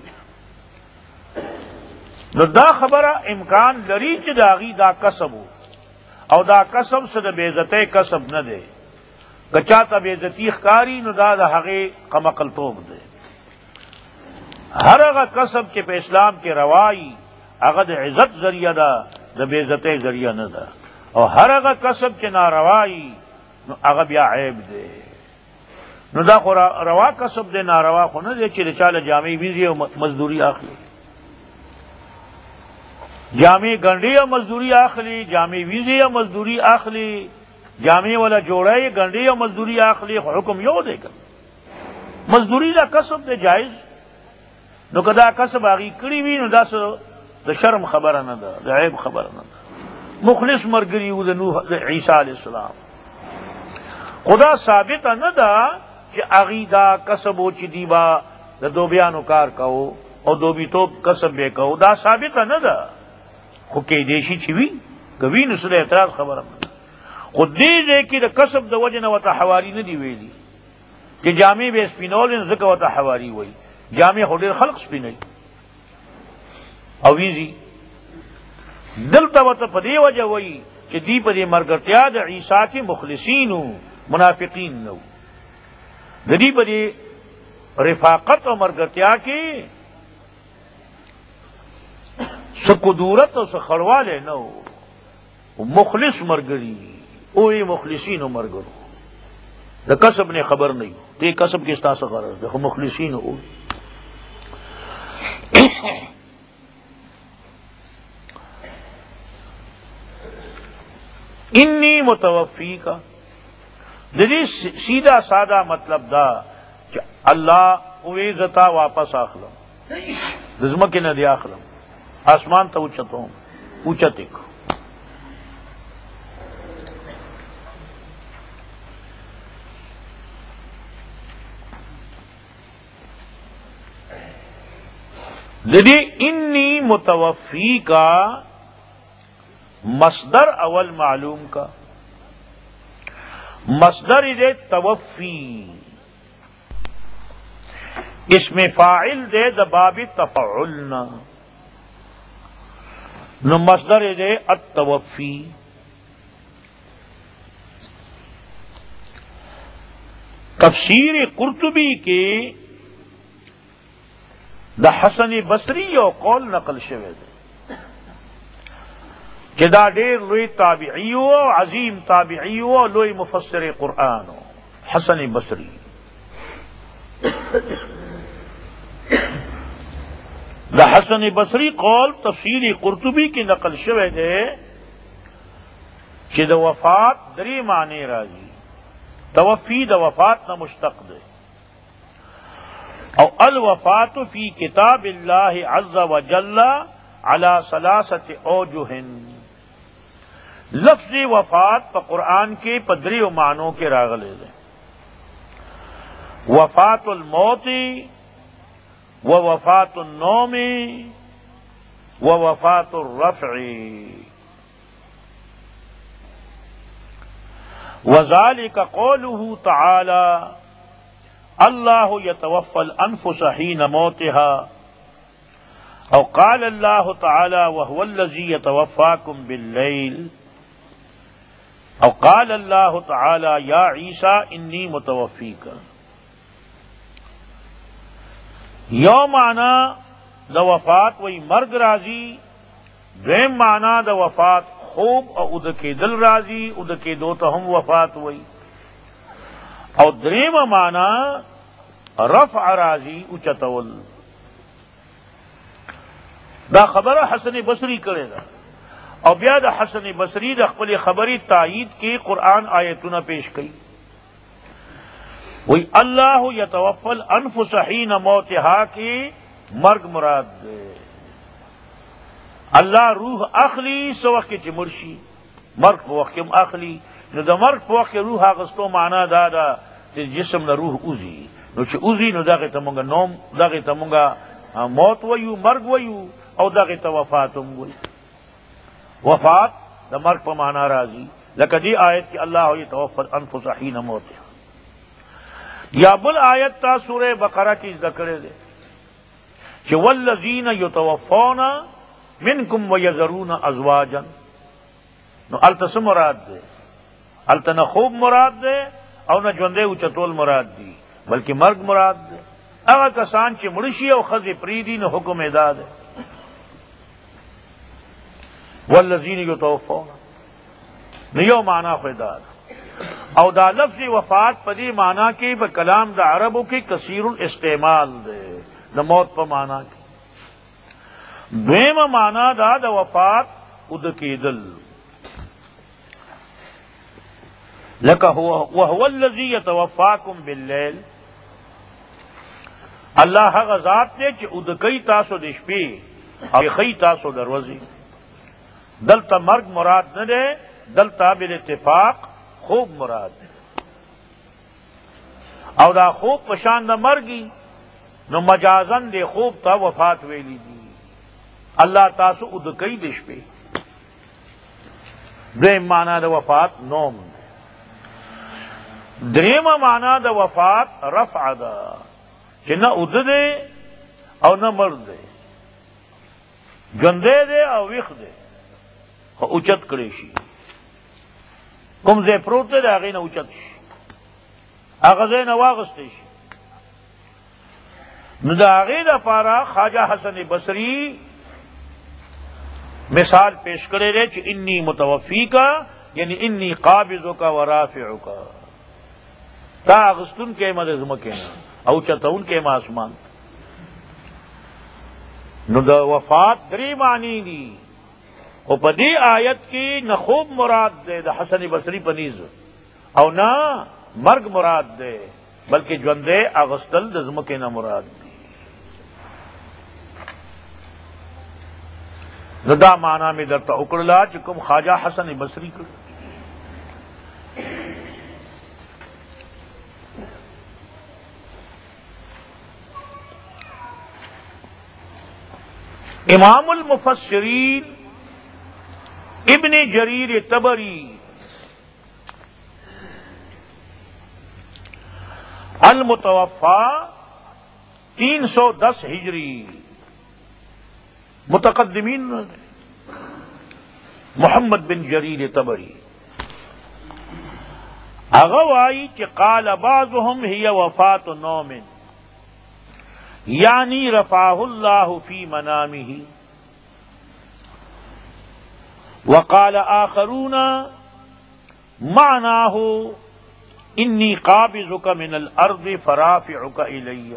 نو دا خبره امکان لري چې داغي دا کسب او دا کسب څه د بېعزتۍ کسب نه دی. کچا ته بېعزتي ښکاري نو دا د هغې قمقلتوب دی. هر هغه کسب چې په اسلام کې روایي هغه د عزت ذریعہ ده، د بېعزتۍ ذریعہ نه ده. او هر هغه کسب چې ناروایي نو هغه بیا عیب دی. نو دا خو روا کسب دی، ناروا خو نه دی چې د چا له جامې ویزي او مزدوري اخلي. جامع گنڈی یا مزدوری آخلی، جامع ویزی یا مزدوری آخلی، جامع والا جوڑے گنڈی یا مزدوری آخلی، حکم یو دے کر مزدوری دا کسب دے جائز. نو کدا کسب آگی کری وی نو دا سو دا شرم خبر نہ دا، دا عیب خبر نہ دا. مخلص مرگری دا نوح دا عیسیٰ علیہ السلام خدا ثابت نہ دا کہ آگی دا کسب و چی دیبا دا دو بیانو کار کہو اور دو بھی تو کسب بے کہو، دا ثابت نہ دا. خو کې دیشي چې وي کوي نو سره اعتراض خبره خو دې ځای کې د کسب د وجه نه ورته حواري نه دي ویلي چې جامې به سپینول ځکه ورته حواري وایي. جامې خو ډېر خلق سپینوي او ویزي دلته ورته په دې وجه وایي چې دوی په دې مرګرتیا د عیسی کې مخلصین و منافقین نه و. د دې په دې رفاقت او مرګرتیا کې سکدورت اور سخڑوالے نو مخلص مرگری اوی مخلصین و مرگرو دا کسب نے خبر نہیں تے کسب کس طرح سے غرض دیکھو مخلصین ہو. انی متوفی کا جدی سیدھا سادہ مطلب دا کہ اللہ اوی زتا واپس آخلم رزمک نہ دیا آخلم آسمان تا اونچتوں اونچا تک دیدی انی متوفی کا مصدر اول معلوم کا مصدر دے توفی اس میں فاعل دے دباب تفعلنا نو مصدر دے التوفی. تفسیر قرطبی کے دا حسن بصری او قول نقل شوے دے کہ دا ډیر لوی تابعی او عظیم تابعی او لوی مفسر قرآن حسن بصری. دا حسن بصری قول تفسیر قرطبی کی نقل شوے دے کہ دا وفات دری معنی راضی توفی دا وفات نہ مشتق دے او الوفات فی کتاب اللہ عز وجل علی ثلاثۃ اوجہ. لفظ وفات پا قرآن کے پدری و معنوں کے راغلے دے. وفات الموت ووفات النوم ووفات الرفع وذلك قوله تعالى الله يتوفى الأنفس حين موتها او قال الله تعالى وهو الذي يتوفاكم بالليل او قال الله تعالى يا عيسى إني متوفيك. یو معنی دا وفات وی مرگ راضی، دویم معنی دا وفات خوب او ادکے دل راضی ادکے دو تا ہم وفات وی او دریم معنی رفع راضی اچتول. دا خبر حسن بصری کرے دا او بیا دا حسن بصری دا خپل خبری تائید کی قرآن آیتنا پیش کی وہی اللہ یتوفی الانفس حین موتہا کی مرگ مراد دے. اللہ روح اخلی سو وقت چی مرشی مرگ پا وقت اخلی نو دا مرگ پا وقت روح آغستو معنی دادا جسم نا روح اوزی نو چی اوزی نو دا غیتا منگا نوم دا غیتا منگا موت ویو مرگ ویو او دا غیتا وفاتم ویو. وفات دا مرگ پا مانا راضی لکہ دی آیت کی اللہ یتوفی الانفس حین موتها یا بل آیت تا سورہ بقرہ کی ذکر دے کہ والذین یتوفون منکم ویذرون ازواجا نو التس مراد دے التنا خوب مراد دے او نہ جوندے اچتول مراد دی بلکہ مرگ مراد دے اگر کسان چی مرشی او خز پریدی نو حکم ادا دے والذین یتوفون نیو معنی خدا او دا لفظ وفات پدی معنی کی بکلام دا عربو کی کثیر الاستعمال دے دا موت پا معنی کی دویم معنی دا وفات ادکیدل لکہ وہو الذی یتوفاکم باللیل اللہ غزات دے چی ادکی تاسو دشپی او خی تاسو دروزی دلتا مرگ مراد نہ دے دلتا بالاتفاق خوب مراد دے او دا خوب پشان دا مرگی نو مجازن دے خوب تا وفات ویلی دی اللہ تاسو ادکی دشپی دریم معنی دا وفات نوم دے دریم معنی دا وفات رفع دا کہ نہ اد دے او نہ مرد دے گندے دے او ویخ دے اچت کریشی کم زی پروت دے آگئی نہ اچت شی آغازے نہ واغستے شی نو دا آگئی دا پارا خواجہ حسن بصری مثال پیش کرے رہے چی انی متوفی کا یعنی انی قابض کا ورافع کا تا اغسطن کے مدزم کے او چتون کے آسمان نو دا وفات دری معنی دی او پدی آیت کی نہ خوب مراد دے دا حسن بصری پنیز او نہ مرگ مراد دے بلکہ جوندے اغسطل دزم کے نہ مراد دی نو دا معنی میں درتا اکڑلا چکم خواجہ حسن بصری کر امام المفسرین ابن جریر طبری المتوفا 310 ہجری متقدمین محمد بن جریر طبری اغوائی کہ قال بعضهم ہی وفات نوم یعنی رفعہ اللہ فی منامہ وقال آخرون معناه انی قابضک من الارض فرافعک الی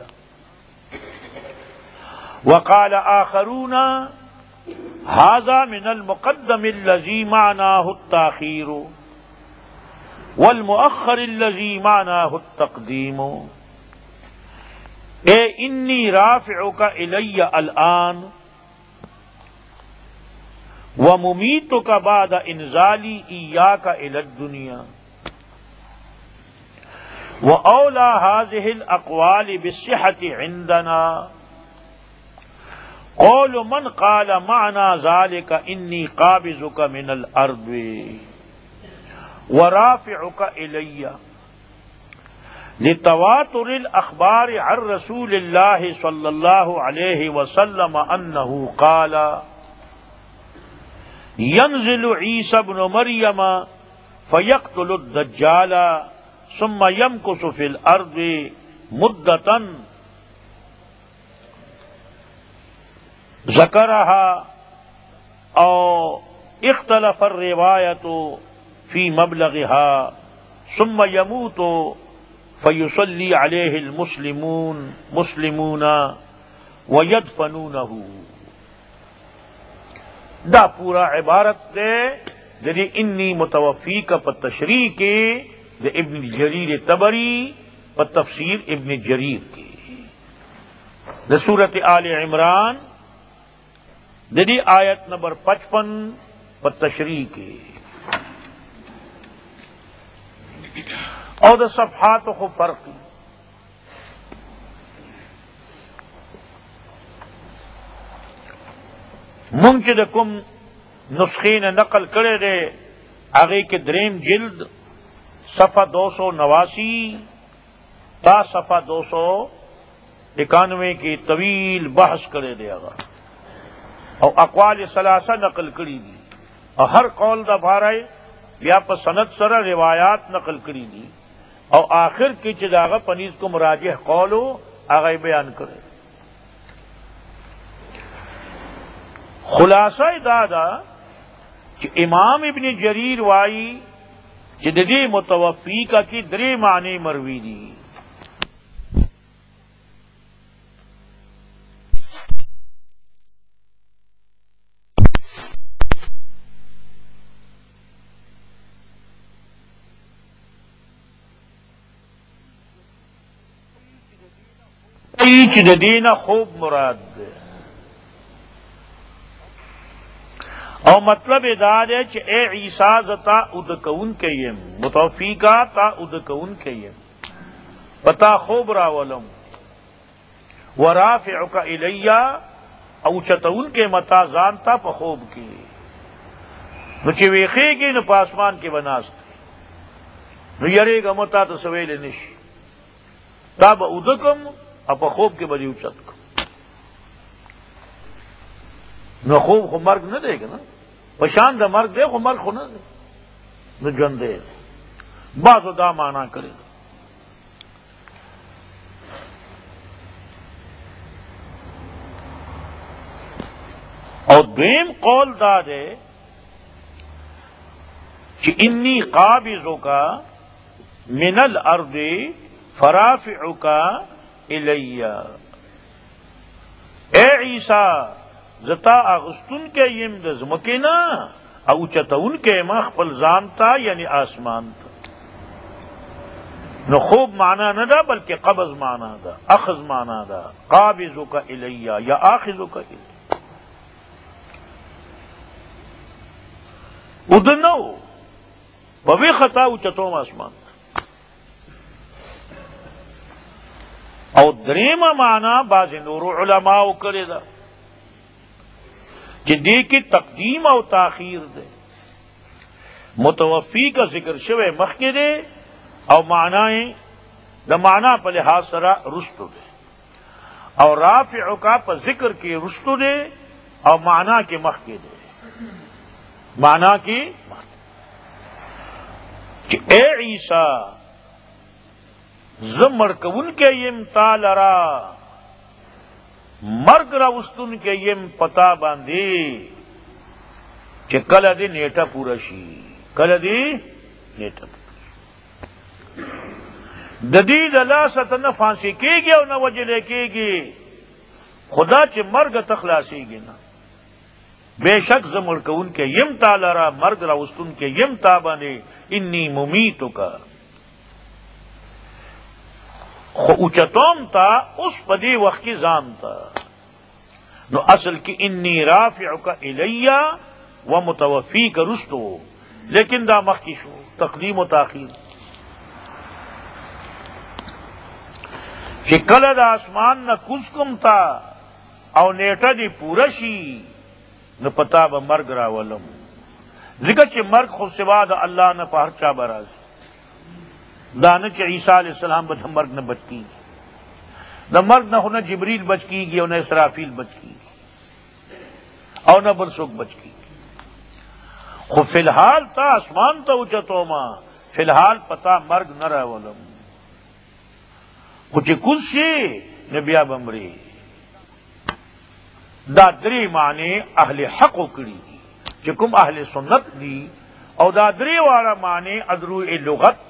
وقال آخرون هذا من المقدم الذي معناه التاخير والمؤخر الذي معناه التقديم اے انی رافعک الی الآن وممیتک بعد انزالی ایاک الی الدنیا واولی هذه الاقوال بالصحة عندنا قول من قال معنى ذلك انی قابضک من الارض ورافعک الی لتواتر الاخبار عن رسول اللہ صلی اللہ علیہ وسلم انہ قال ينزل عیسی ابن مریم فیقتل الدجال ثم يمكث في الارض مدة ذکرها او اختلف الروایة في مبلغها ثم يموت فیصلی علیہ المسلمون ویدفنونہ دا پورا عبارت دے جدی انی متوفی کا پر تشریح کے دے ابن جریر طبری پر تفسیر ابن جریر کی دے سورت آل عمران جدی آیت نمبر 55 پر تشریح کی اور دا صفحات کو فرق منچد کم نسخے نے نقل کرے دے آگے کے دریم جلد صفحہ 289 تا صفحہ 291 کی طویل بحث کرے دے گا اور اقوال ثلاثہ نقل کری دی اور ہر قول دا بھارے یا پر سند سرا روایات نقل کری دی اور آخر کی چداغا پنیز کو مراجح قولو آگے بیان کرے. خلاصہ دادا کہ امام ابن جریر وائی جدی متوفی کا کی درے معنی مروی دی. دینا خوب مراد دے اور مطلب اداد ہے کہ اے عیسیٰ تا ادکون کے یم متوفی کا تا ادکون کے یم پتا خوب راولم ورافعک الیہ اوچتون کے متا زانتا پخوب کی نچے ویخے گی نہ پاسمان کے بناست نو یرے گا متا تو سویل نش تاب ادکم اپا خوب کے بڑی اچت کو نہ خوب خو مرگ نہ دے گا نا پشان دا مرگ دے خو مرگ خو نہ دے نہ جن دے بعض دا مانا کرے گا. اور دویم قول دا دے کہ انی قابضک من الارض فرافعک الیہ اے عیسیٰ زتا اغستن کے یم دزمکینا اوچتون کے مخبل زانتا یعنی آسمان تا نو خوب معنی نہ دا بلکہ قبض معنی دا اخذ معنی دا قابضک الیہ یا آخذک الیہ ادنو بوی خطا اوچتوم آسمان اور دریمہ معنی بعض نور علماء کرے دا کہ دی کی تقدیم او تاخیر دے متوفی کا ذکر شوے مخ کے دے اور معنی دا معنی پر لحاظ سرا رستو دے اور رافع کا پر ذکر کے رستو دے اور معنی کے مخ کے دے معنی کی کہ اے عیسیٰ زمر کون کے یم تالرا مرگ راوستن کے یم پتا باندھی کہ کل دی نیٹا پورا شی کل دی نیٹا ددی دلا ستن پھانسی کی گی اور نہ وجلے کی گی خدا چ مرگ تخلاسی گی نا بے شک زمر کون کے یم تالرا مرگ راوستن کے یم تا باندھی انی ممیتو کا اوچتوم تا اس پدی وقت کی زان تا نو اصل کی انی رافعک الیہ و متوفی کا رستو لیکن دا مخ کی شو تقدیم و تاخیر کہ کلد آسمان نہ کسکم تا او نیٹا دی پورشی نو پتا با مرگ راولم ذکر چھ مرگ خود سوا دا اللہ نہ پہرچا براز دانچ عیسیٰ علیہ السلام بد مرگ نہ بچ کی نہ مرگ نہ ہونا جبریل بچ کی گی اور نہ اسرافیل بچ کی اور نہ برسوک بچ کی خو فی الحال تا آسمان تا اچتو ماں فی الحال پتا مرگ نہ راولم کچھ کسی نبیا بمری دادری معنی اہل حق اکڑی چکم اہل سنت دی اور دادری والا معنی ادرو لغت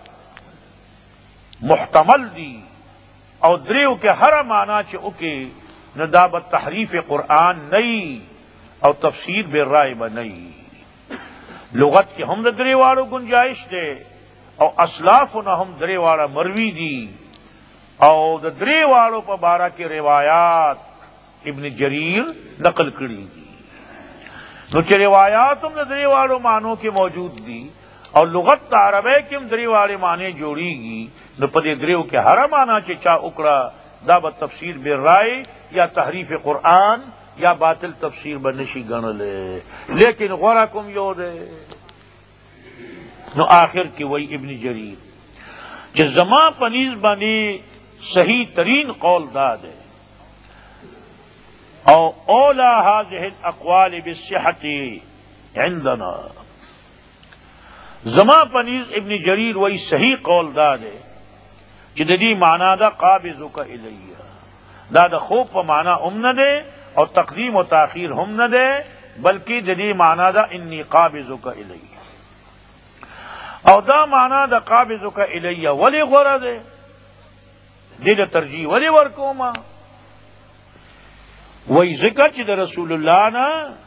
محتمل دی اور دریو کے ہر معنی چکے نہ دابت تحریف قرآن نئی اور تفسیر بے رائے بنئی لغت کے ہم درے والو گنجائش دے اور اسلاف نہ ہم درے والا مروی دی اور درے والوں پر بارہ کے روایات ابن جریر نقل کری دی نوچے روایات ہم درے والوں معنوں کے موجود دی اور لغت عربے کی ہم درے والے معنی جوڑی گی نو پدے دریو کے ہر معنی چا اکڑا دابت تفسیر بے رائے یا تحریف قرآن یا باطل تفسیر بنشی گنلے لیکن غورکم یو دے نو آخر کی وہی ابن جریر کہ زما پنیز بنی صحیح ترین قول داد ہے او اولا هذه الاقوال بالصحة عندنا زما پنیز ابن جریر وہی صحیح قول داد ہے کہ ددی معنی دا قابضک الیہ دا خوب پا معنی نہ دے اور تقدیم و تاخیر ہم نہ دے بلکہ ددی معنی دا انی قابضک الیہ او دا معنی دا قابضک الیہ ولی غورا دے دل ترجیح ولی ورکوما وہی ذکر چی دا رسول اللہ نا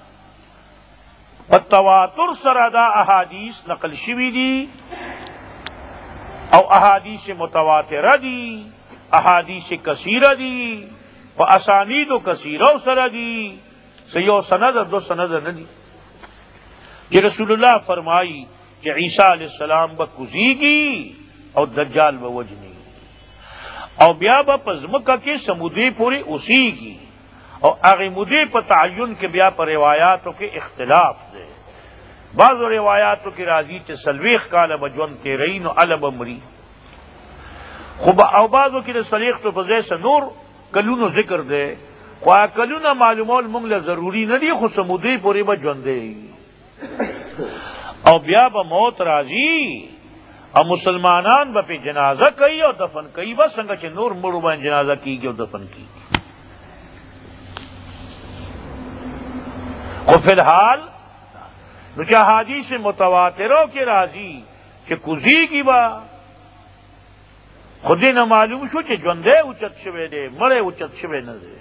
پتواتر سر دا احادیث نقل شوی دی او احادیث متواترہ دی احادیث کثیرہ دی و اسانید و کثیرہ سر دی سیو سند دو سند ندی کہ رسول اللہ فرمائی کہ عیسیٰ علیہ السلام با کزیگی اور دجال با وجنی اور بیا با پزمکہ کے سمودی پوری اسی کی اور اغی مدی پا تعین کے بیا پر روایاتوں کے اختلاف دے بعض روایاتوں کی راضی چے سلویخ کالا بجون کے رین و علب امری خوب او بعضوں کی سلیخ تو فضے سے نور کلونو ذکر دے خواہ کلونو معلومول منگل ضروری ندی خو سمودی پوری بجون دے او بیا با موت راضی او مسلمانان با پی جنازہ کئی اور دفن کئی با سنگا چے نور مرو با جنازہ کی گی اور دفن کی خو فی الحال نچہ حدیث متواتروں کے راضی کہ کزی کی با خودی نہ معلوم شو کہ جوندے اچت شوے دے مرے اچت شوے نہ دے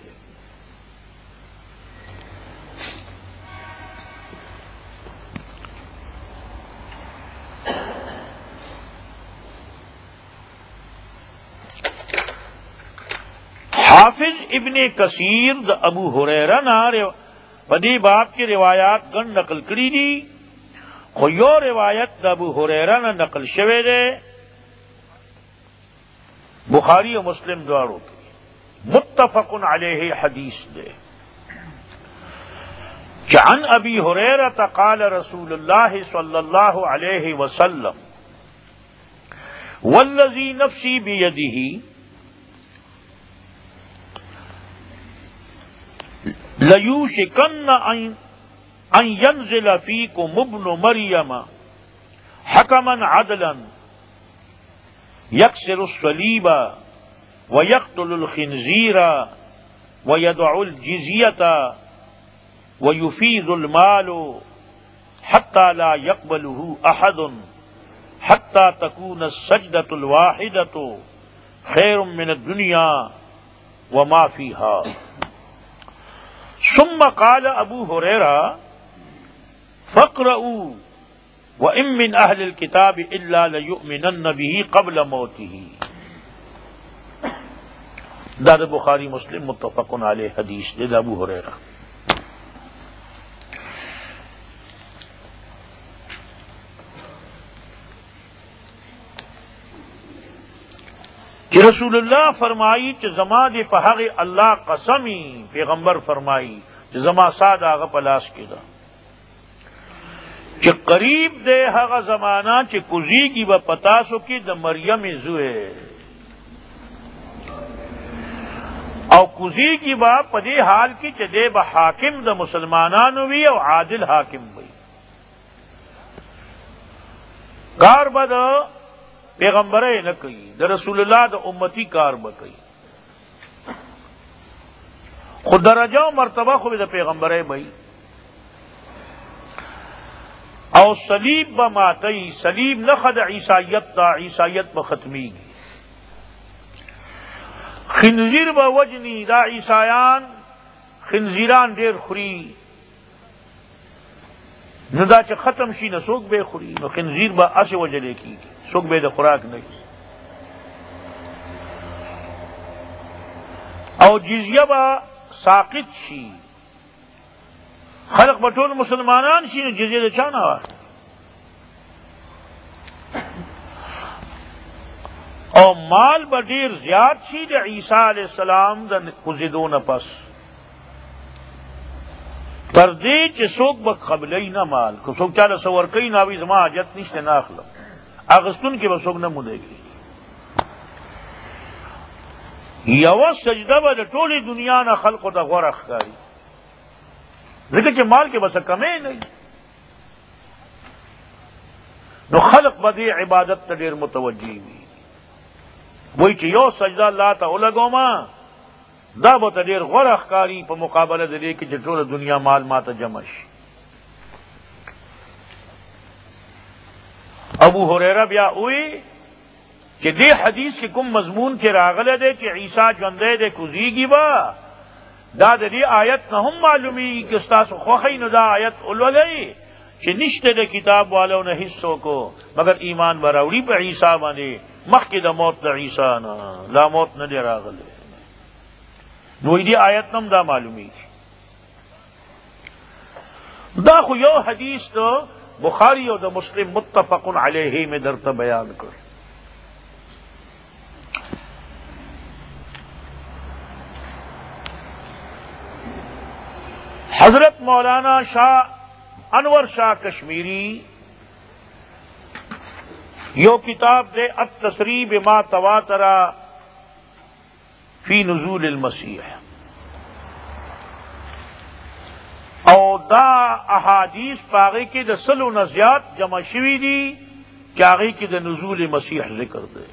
حافظ ابن کثیر دا ابو ہریرہ نہ پدی باپ کی روایات گن نقل کری دی خو یو روایت دا ابو ہریرہ نہ نقل شوے دے بخاری و مسلم دوارو کی متفق علیہ حدیث دے عن ابی ہریرہ قال رسول اللہ صلی اللہ علیہ وسلم والذی نفسی بیدہ لَيُوشِكَنَّ أَن يَنزِلَ فِيكُمُ ابْنُ مَرْيَمَ حَكَمًا عَدْلًا يَكْسِرُ الصَّلِيبَ وَيَقْتُلُ الْخِنْزِيرَ وَيَدْعُ الْجِزْيَةَ وَيُفِيضُ الْمَالُ حَتَّى لَا يَقْبَلُهُ أَحَدٌ حَتَّى تَكُونَ السَّجْدَةُ الْوَاحِدَةُ خَيْرٌ مِّنَ الدُّنْيَا وَمَا فِيهَا ثم قال ابو ہریرہ فاقرؤوا وان من اہل الكتاب الا ليؤمنن به قبل موته داد بخاری مسلم متفق علیہ حدیث دے ابو ہریرہ کہ رسول اللہ فرمائی کہ زما دے پہاغ اللہ قسمی پیغمبر فرمائی کہ زما ساد آغا پلاس کی دا کہ قریب دے ہاغا زمانہ چھ کزی کی با پتاسو کی دا مریم زوے او کزی کی با پدی حال کی چھ دے با حاکم دا مسلمانانو بھی او عادل حاکم بھی کار با دا پیغمبرے نہ کئی دا رسول اللہ دا امتی کار بکئی خود درجہ و مرتبہ خوب دا پیغمبرے بھئی او صلیب بماتی صلیب نخد عیسائیت دا عیسائیت بختمی گی خنزیر بوجنی دا عیسائیان خنزیران دیر خوری نو دا چه ختم شی نسوک بے خوری نو خنزیر با اس وجلے کی سوک بے دا خوراک نہیں او جزیہ با ساقط شی خلق بطول مسلمانان شی نو جزیہ دا چانا واقع او مال با دیر زیاد شی دا عیسیٰ علیہ السلام دا خزدون پس تردی چې څوک به قبلې نه مال که څوک چاله څه ورکوي نو وایي زما حاجت نشته نه اخلم اخیستونکي به څوک نه مودېږي یوه سجده به د ټولې دنیا نه خلقو ته غوره ښکاري ځکه چې مال کې به څه کمی نه وي نو خلق به دې عبادت ته ډېر متوجه وي وایي چې یو سجده الله ته ولګومه دا به ته ډېر غوره ښکاري په مقابله د دې کې چې ټوله دنیا مال ما ته جمع شي ابو هريره بیا وایي چې دې حدیث کې کوم مضمون کې راغلی دی چې عیسی ژوندی دی کوزیږي به دا د دې آیت نه هم معلومیږي که ستاسو خوښئ نو دا آیت ولولئ چې نشته د کتاب والو نه هیڅ څوک مگر ایمان به راوړي په عیسی باندې مخکې د موت د عیسی نه لا موت نه دی راغلی نو دې آیت نم دا معلومیږي دا خو یو حدیث د بخاری او د مسلم متفق علیه میں درته بیان کړ حضرت مولانا شاہ انور شاہ کشمیری یو کتاب دے التصریح بما تواتر فی نزول المسیح او دا احادیث پاغی کی د سلو نزیات جمع شوی دی چاغی کی د نزول مسیح ذکر دے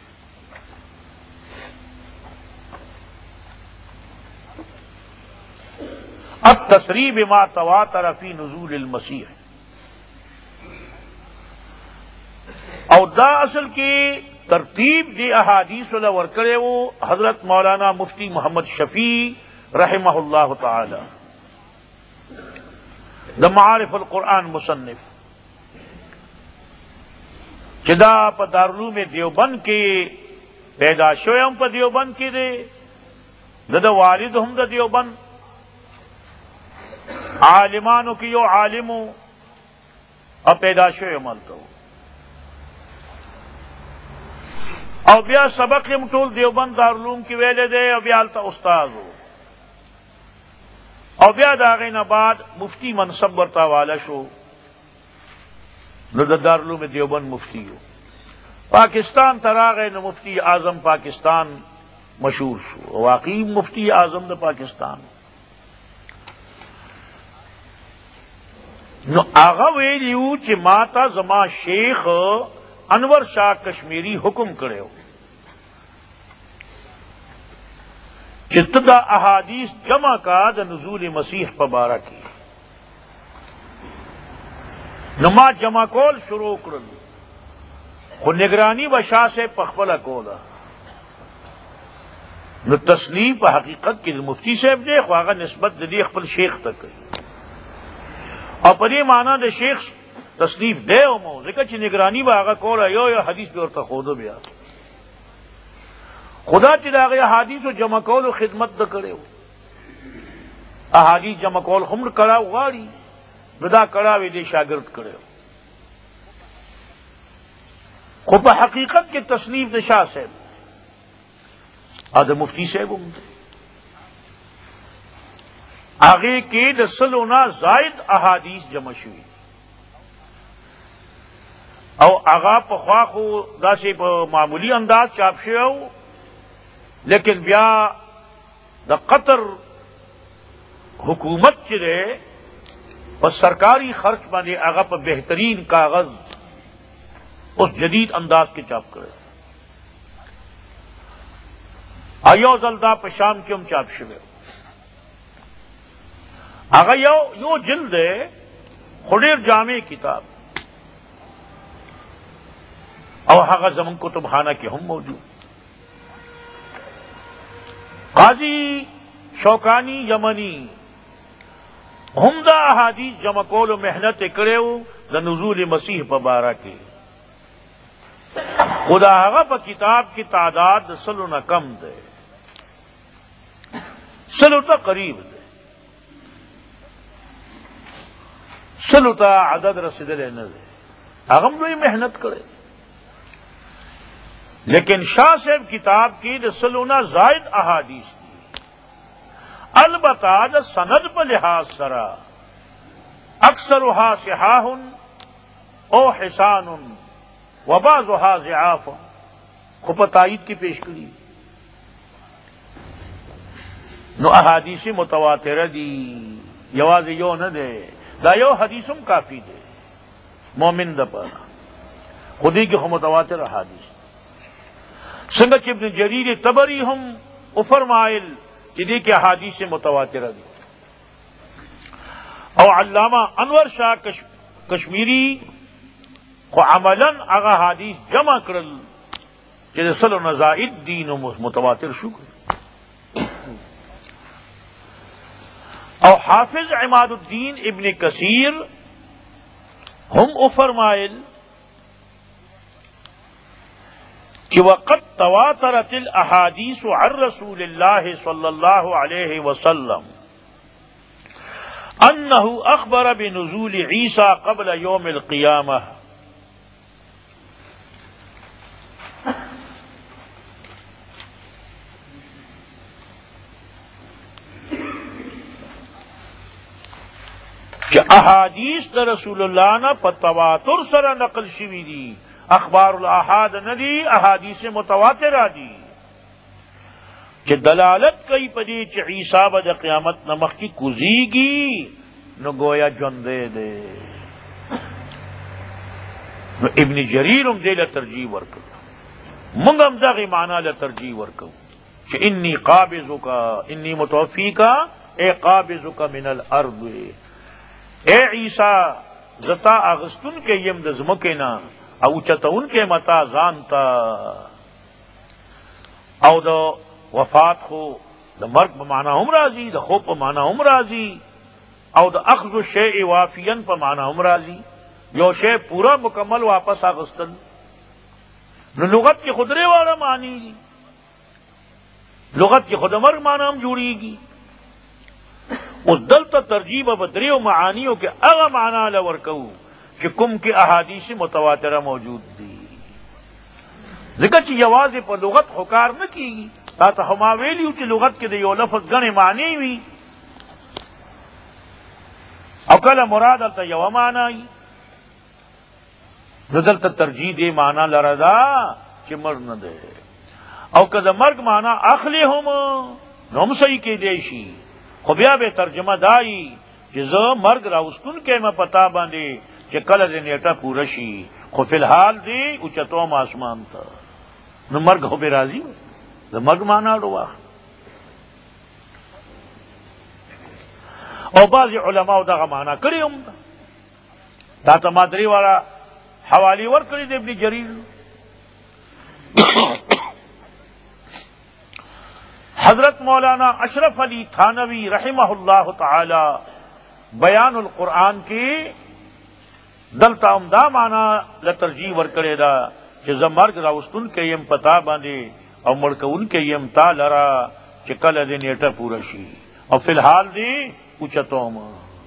التصریح بما تواتر فی نزول المسیح او دا اصل کی ترتیب دی احادیث اللہ ورکڑے وہ حضرت مولانا مفتی محمد شفیع رحمہ اللہ تعالی دا معارف القرآن مصنف چدا پا دارالعلوم دیوبند کے پیدا شوئے ہم پا دیوبند کے دے دا والد ہم دا دیوبند عالمانو کی یو عالمو اب پیدا شوئے ملتا ہو او بیا سبق یم ټول دیوبند دارالعلوم کی ویلے دے او بیا التا استاد ہو او بیا دا غینا بعد مفتی منصب ورتا والا شو نو دا دارالعلوم دیوبند مفتی ہو پاکستان تراغے نو مفتی اعظم پاکستان مشہور شو واقعی مفتی اعظم دا پاکستان نو آغا ویلیو چی ماتا زما شیخ انور شاہ کشمیری حکم کرے ہو چتدا احادیث جمع کا دا نزول مسیح پبارہ کی نما جمع کول شروع کرل خو نگرانی بشاہ سے پخپلا کولا نو تصنیف په حقیقت کی مفتی صاحب دے خو آغا نسبت دی خپل شیخ تک اور پدی معنی د شیخ تصنیف دے مو ذکر چی نگرانی با آغا کولا یو حدیث بھی ورطا خودو بیا خدا چی دا آغا حدیث و جمع کول و خدمت دا کرے ہو احادیث جمع کول خمر کراو غاری بدا کراوی دے شاگرد کرے ہو خو پا حقیقت کے تصنیف دا شاہ صاحب آدھا مفتی صاحب ہم دے آگے کے دا سلونا زائد احادیث جمع شوی او آغا پا خواخو دا سے پا معمولی انداز چاپ شو لیکن بیا دا قطر حکومت چرے پا سرکاری خرچ بانے آغا پا بہترین کاغذ اس جدید انداز کے چاپ کرے آیو زلدہ پا شام کی ہم چاپ شو آغا یو جلد ہے خدیر جامع کتاب او هغه زمون کتب خانہ کے ہم موجود قاضی شوکانی یمنی ہم دا احادیث جمع کول و محنت کریو دا نزول مسیح پا بارہ کے خدا هغه پا کتاب کی تعداد سلو نہ کم دے سلو تا قریب دے سلو تا عدد رسیدلے نہ دے اغم دوی محنت کرے لیکن شاہ صاحب کتاب کی سلونا زائد احادیث دی البتہ دا سند پر لحاظ سرا اکثرها صحاح او حسان وبعضها ضعاف. خو په تائید کی پیش کړي نو احادیث متواتره دي، یوازې یو نه ده، دا یو حدیثم کافی ده مومن د پر خودی کې خو متواتر احادیث. څنګه چې ابن جریر طبری هم او فرمایل چې دې کې احادیث متواتره دي، او علامہ انور شاہ کشمیری خو عملا هغه حدیث جمع کړل چې سلو نزائد دین متواتر شو. او حافظ عماد الدین ابن کثیر ہم او فرمائل کہ وقد تواترت الاحادیث عن رسول اللہ صلی اللہ علیہ وسلم انہ اخبر بنزول عیسیٰ قبل یوم القیامہ. کہ احادیث دا رسول اللہ نا پا تواتر سر نقل شوی دی، اخبار الاحاد ندی، احادیث متواترہ دی، کہ دلالت کئی پدی چی عیسیٰ با دا قیامت نمخ کی کزیگی نو گویا جندے دے. نو ابن جریرم دے لترجیح ورکو، منگم داغی معنی لترجیح ورکو کہ انی قابضکا، انی متوفیکا، اے قابضکا من الارض، اے عیسیٰ زتا اغستن کے یم د زمکینا او چتون کے متا زانتا، او دا وفات خو دا مرگ بمعنی ہم راضی، دا خوب بمعنی ہم راضی، او دا اخذ الشیء وافین بمعنی ہم راضی، یو شیء پورا مکمل واپس اغستن. نو لغت کی خدرے والا معنی گی، لغت کی خود مرگ معنی ہم جوڑی گی. اس دلتا ترجیب بدریو معانیوں کے اغا معنی لورکو کہ کم کی احادیث متواترہ موجود دی. ذکر چی یواز پر لغت خکار نہ کی گی، تا تا ہما ویلیو چی لغت کے دیو لفظ گنے معنی ہوئی، او کل مراد التا یو معنی دلتا ترجیح دے معنی لردا چی مرد نہ دے، او کد مرگ معنی اخلی ہم نم صحیح کے دیشی خو بیا به ترجمه دائی چې زه مرگ راوستون کې ما پتا باندې چې کله دې نیټه پوره شي، خو فی الحال دی اوچتوم آسمان ته، نو مرگ خو به راځي، د مرگ معنا ورو. او بعض علماء دغه معنا کړی هم تا ته مادری والا حوالی ور کړی د ابن جریر. حضرت مولانا اشرف علی تھانوی رحمہ اللہ تعالی بیان القرآن کی دلتا عمدہ مانا لترجیح ورکڑے دا کہ زمرگ راوستن کے یم پتا باندے او مڑکون کے یم تا لرا کہ کل دے نیٹا پورا شی، اور فی الحال دی اوچتوم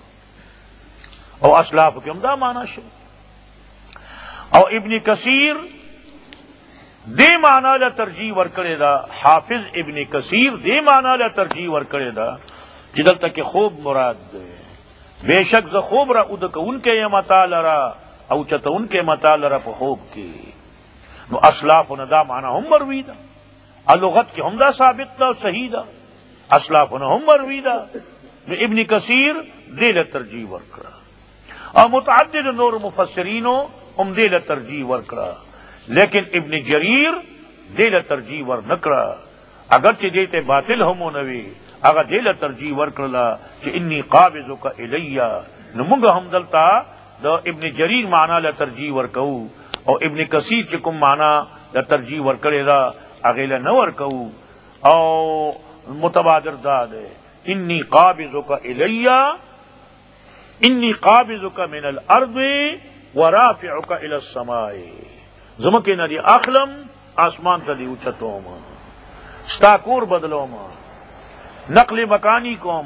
او اسلاف کے عمدہ مانا شو. او ابن کثیر دے مانا لا ترجیح ورکڑے دا، حافظ ابن کثیر دے مانا لا ترجیح ورکڑے دا جدل تک خوب مراد دے. بے شک ز خوب را ادک ان کے متا لرا او چت ان کے متا لرا پہ خوب کی. نو اسلاف ندا مانا ہم مروی دا، اللغت کی ہمدا ثابت دا صحیح دا، اسلاف ہم مروی دا. نو ابن کثیر دے لا ترجیح ورکڑا، اور متعدد نور مفسرینوں ہم دے لا ترجیح ورکڑا، لیکن ابن جریر دل ترجیح ور نکڑا، اگرچہ دیتے باطل ہمو نوی اگر دل ترجیح ور کرلا کہ انی قابضک الیہ. نمونگا ہم دلتا دا ابن جریر معنی لا ترجیح ور کہو، اور ابن کثیر چکم معنی لا ترجیح ور کرے دا اغیلا نور کہو، او متبادر داد انی قابضک الیہ، انی قابضک من الارض ورافعک الی السماء. زمکے نہ دی اخلم آسمان تا دی اوچتوم، ستا کور بدلوم، نقل مکانی کوم،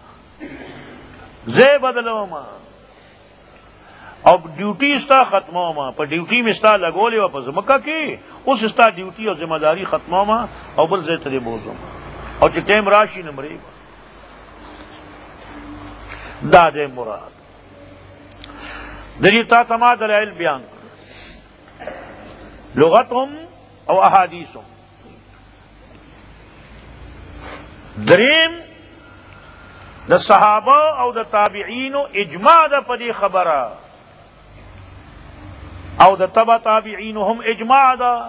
زے بدلوم، اب ڈیوٹی استا ختموم، پر ڈیوٹی میں استا لگولے و پر زمکہ کی اس استا ڈیوٹی اور ذمہ داری ختموم اور بل زے تلے بوزوم، اور چی ٹیم راشی نمرے دادے مراد. دریتا تما دلائل بیان لغتهم او احادیثهم. دریم د صحابه او د تابعینو اجماع ده په دې خبره او د تبع تابعینو هم اجماع ده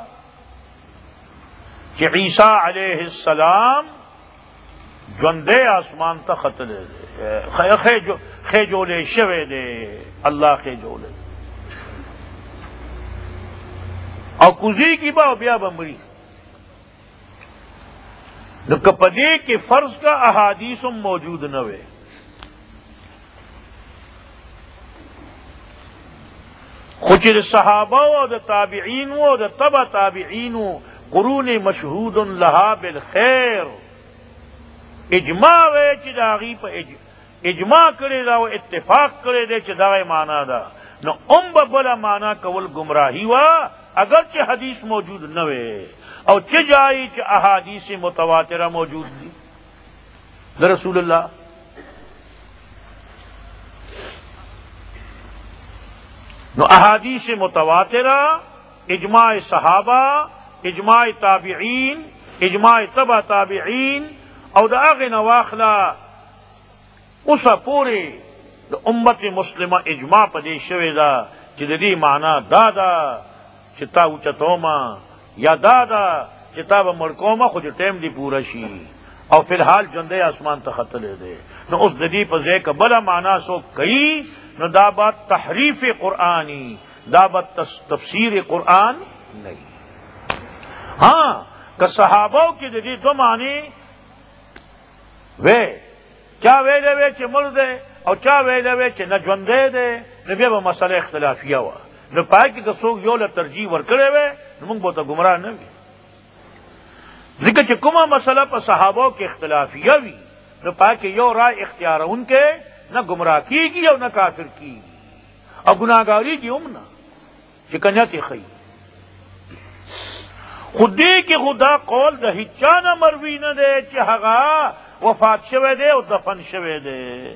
کہ عیسیٰ علیہ السلام ژوندی آسمان ته ختلی دی، خیجولی شوی دی، الله خیجولی او کوزی کی با بیا بمری. نو که په دې کې فرض کا احادیث موجود نه وي، خو چې د صحابه او د تابعین او د تبع تابعینو قرون مشهود لها بالخیر اجماع وی چې د هغې په اجماع کړی دا او اتفاق کړی دی چې دغه معنا ده، نو به بله معنا کول گمراهی وه اگر چې حدیث موجود نه وي او چه جایی چې احادیث متواتره موجود دی د رسول الله. نو احادیث متواتره، اجماع صحابہ، اجماع تابعین، اجماع تبع تابعین او د هغې نه واخله اوسه پورې د امت مسلمه اجماع په دې شوې ده چې د دې معنا دا ده چې تا اوچتومه یا دا ده چې تا به مړ کومه خو چې ټیم دې پوره شي او فی الحال ژوندی آسمان ته ختلی دی. نو اوس د دې په ځای که بله معنا څوک کوي نو دا به تحریف قرآنی، دا به تفسیر قرآن نہیں. ہاں کہ صحابوں کی د دې دو معنی وی چا ویلې وی چې مړ دی او چا ویلې وی چې نه ژوندی دی، نو بیا به مسله اختلافیه وه. نو پای کې که څوک یو له ترجیح ورکړی وی نو موږ به ته ګمراه نه وي، ځکه چې کومه مسله په صحابو کې اختلافیه وي نو پای کې یو رائے اختیارونکی نه ګمراه کیږي او نه کافر کیږي او ګناهګاري کې هم نه چې کنیت یې ښیي. خو دې کې خدا قول د هیچا نه مروي نه دی چې هغه وفات شوی دی او دفن شوی دی.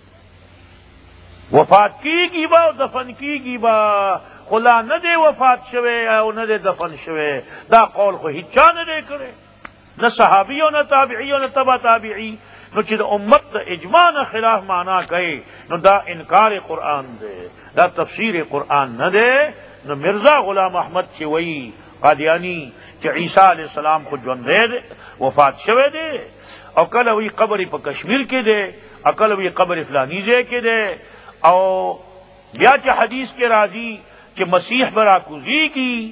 وفات کیږي به او دفن کیږي به، خو لا نه دی وفات شوی او نه دی دفن شوی. دا قول خو هیچا نه دی کړی، نه صحابی او نه تابعی او نه تبع تابعی. نو چې د امت د اجماع نه خلاف معنا کوي نو دا انکار قرآن دی، دا تفسیر قرآن نه دی. نو مرزا غلام احمد چې وایي قادیانی چې عیسی علیہ السلام خو ژوندی دی، وفات شوی دی، او کله وی قبر په کشمیر کې دی او کله وی قبر فلانی ځای کې دی، او بیا چې حدیث کې راځي چې مسیح به راکوزیږي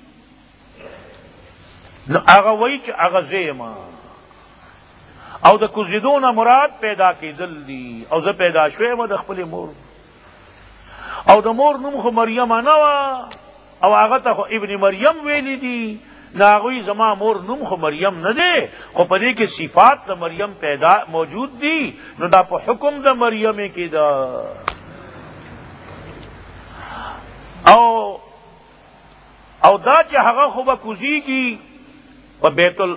نو هغه وایي چې هغه زه یم او د کوزیدو نه مراد پیدا کېدل دي، او زه پیدا شویم د خپلې مور، او د مور نوم خو مریم نه وه او هغه ته خو ابن مریم ویلی دي، نو هغوی زما مور نوم خو مریم نه دی، خو په دې کې صفات د مریم پیدا موجود دي، نو دا په حکم د مریم کې ده. او دا چې هغه خو به کوزیږي په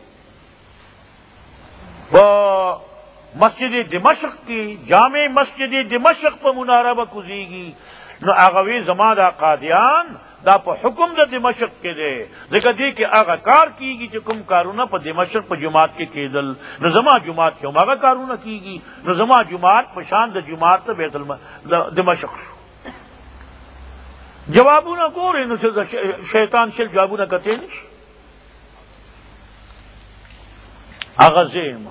مسجد دمشق کی، جامع مسجد دمشق په مناره به کوزیږي، نو هغه وی زما دا قادیان دا په حکم د دمشق کې دی، ځکه دې کې هغه کار کیږي چې کوم کارونه په دمشق په جماعت کې کېدل، نو زما جماعت کې هم هغه کارونه کیږي، نو زما جماعت په شان د جماعت د بیت دمشق شو. جوابونه ګورئ نو شیطان شل جوابونه کته نشي. هغه زم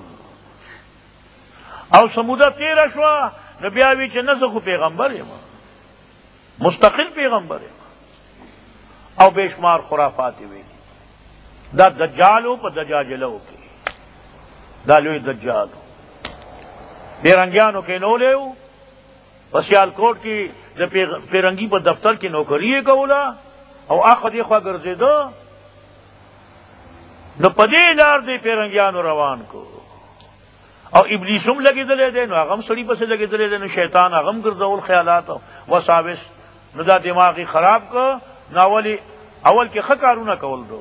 او سموده تیره شوه نو بیا وی چې نه زه خو پیغمبر یم، مستقل پیغمبر یم، او بشمار خرافات وی دا دجالو په دجاجلو کې دا لوی دجالو پیرنګیانو کې نو لیو په سیالکوټ کې د پیرنګي په دفتر کې نوکری کوله او اخو دی خوا ګرځېده، نو په دې لار دی پیرنګیانو روان کو او ابلیس هم لګېدلی دی، نو هغه هم سړي پسې لګېدلی دی، نو شیطان هغه هم ګرځول خیالات وساوس، نو دا دماغ یې خراب که نو اول کې ښه کارونه کول دو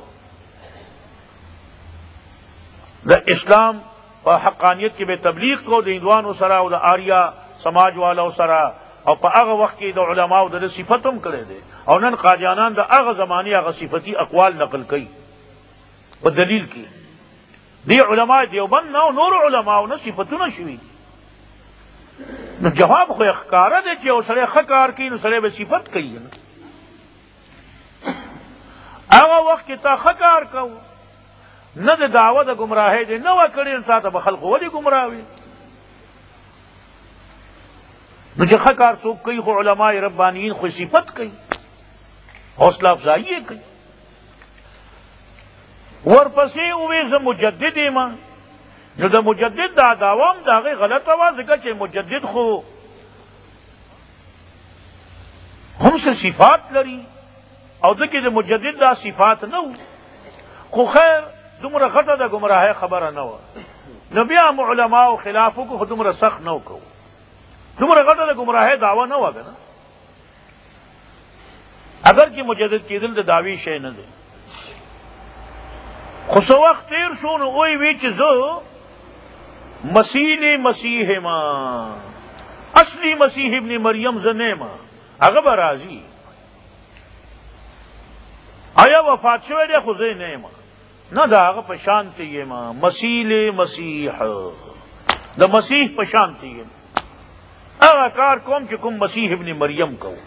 د اسلام په حقانیت کې به تبلیغ کو د هندوانو سره او د آریا سماج والو سره او په هغه وخت کې د علماو د صفت هم کړی دی او نن قادیانان د هغه زمانی هغه صفتی اقوال نقل کوي په دلیل کې دی علماء دیوبند نه او نور علماو نه صفتونه شوي نو جواب خو ښکاره دی چې یو سړی ښه کار کوي نو سړی به صفت کوي هغه وخت کې تا ښه کار کوو نه د دعوه د ګمراهۍ دی نه وه کړې نو تا ته به خلقو ولې ګمراه وي نو چې ښه کار څوک کوي خو علماء ربانیین خو صفت کوي حوصله افزایی یې کوي ورپسې ووی زه مجدد یم نو د مجدد دا دعوه هم د هغې غلطه وه ځکه چې مجدد خو هم څه صفات لري او دکې د مجدد دا صفات نه وو خو خیر دومره غټه د ګمراهۍ خبره نه وه نو بیا هم علماو خلاف وکړو خو دومره سخت نه وکړو دومره غټه د ګمراهۍ دعوه نه وه که نه اگر چې مجدد کېدل د دعوی شی نه دی خو څه وخت تېر شو نو وی چې زه مسیح ما اصلي مسیح ابن مریم زه نه یم هغه به راځي آیا وفات شوی دی خو زه نه یم نه د هغه په شانتې یم مسیح د مسیح په شانتې یم هغه کار کوم چې کوم مسیح ابن مریم کوو